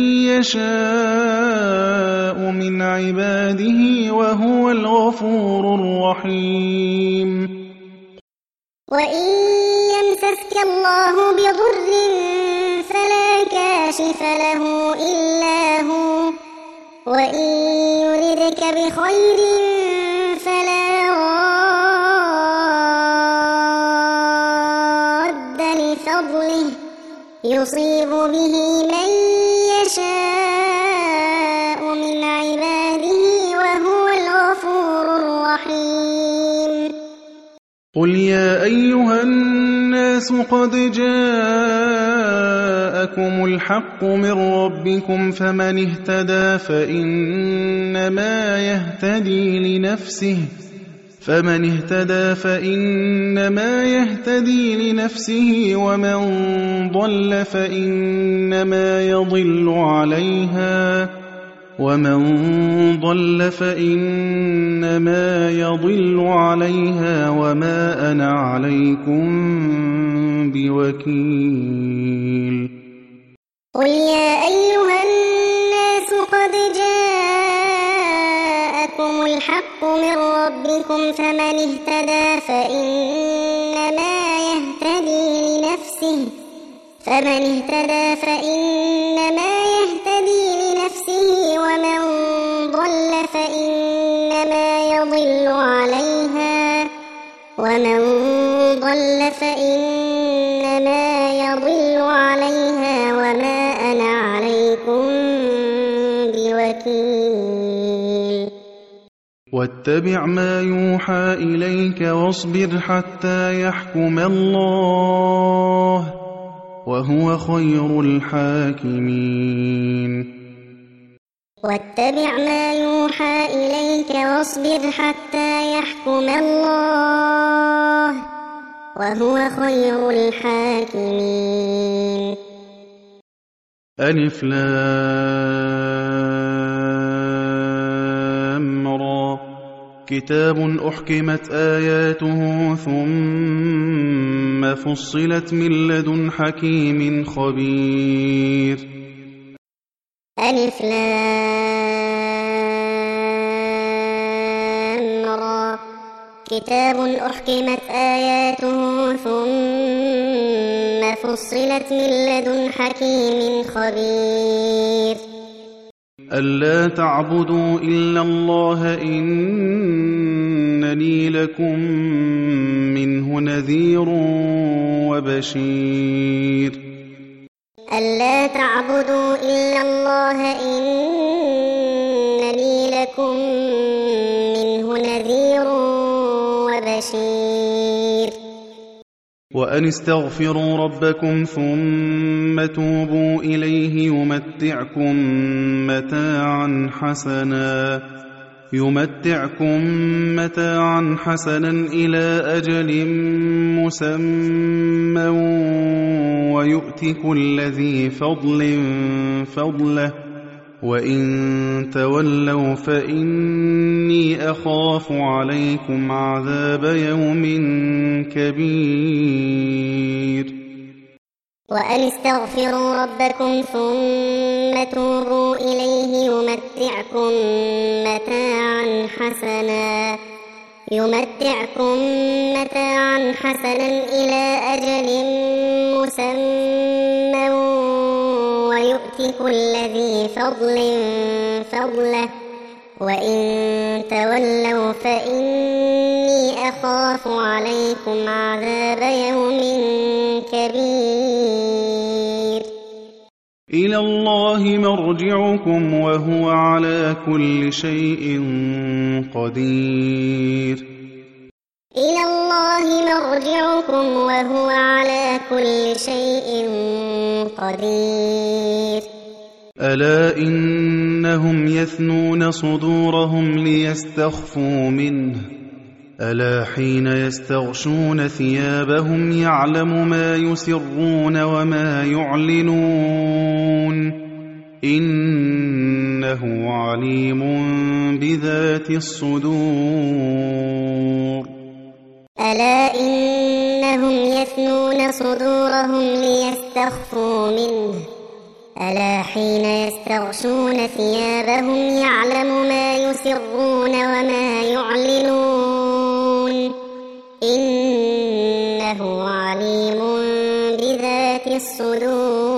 يشاء من عباده وهو الغفور الرحيم وإن يمسسك الله بضر فلا كاشف له إلا هو وإن يردك بخير فلا راد لفضله يصيب به من يشاء من عباده وهو الغفور الرحيم قل يا أيها الناس قد جاءكم الحق من ربكم فمن اهتدى فإنما يهتدي لنفسه ومن ضل فإنما يضل عليها وما أنا عليكم بوكيل قل يا أيها الناس قد جاءكم الحق من ربكم فمن اهتدى فإنما يهتدي لنفسه ومن ضل فإنما يضل عليها وما أنا عليكم بوكيل واتبع ما يوحى إليك واصبر حتى يحكم الله وهو خير الحاكمين واتبع ما يوحى إليك واصبر حتى يحكم الله وهو خير الحاكمين ألف لام را كتاب أحكمت آياته ثم فصلت من لدن حكيم خبير ألف لام را كتاب أحكمت آياته ثم فصلت من لدن حكيم خبير ألا تعبدوا إلا الله إنني لكم منه نذير وبشير ألا تعبدوا إلا الله إنني لكم منه نذير وبشير وأن استغفروا ربكم ثم توبوا إليه يمتعكم متاعا حسنا إلى أجل مسمى ويؤت كل ذي فضل فضله وإن تولوا فإني أخاف عليكم عذاب يوم كبير وأن استغفروا ربكم ثم توبوا إليه يمتعكم متاعا حسنا إلى أجل مسمى ويؤت كل ذي فضل فضله وإن تولوا فإني أخاف عليكم عذاب يوم كبير إلى الله مرجعكم وهو على كل شيء قدير إلى الله مرجعكم وهو على كل شيء قدير ألا إنهم يثنون صدورهم ليستخفوا منه ألا حين يستغشون ثيابهم يعلم ما يسرون وما يعلنون إنه عليم بذات الصدور ألا إنهم يثنون صدورهم ليستخفوا منه ألا حين يستغشون ثيابهم يعلم ما يسرون وما يعلنون إنه عليم بذات الصدور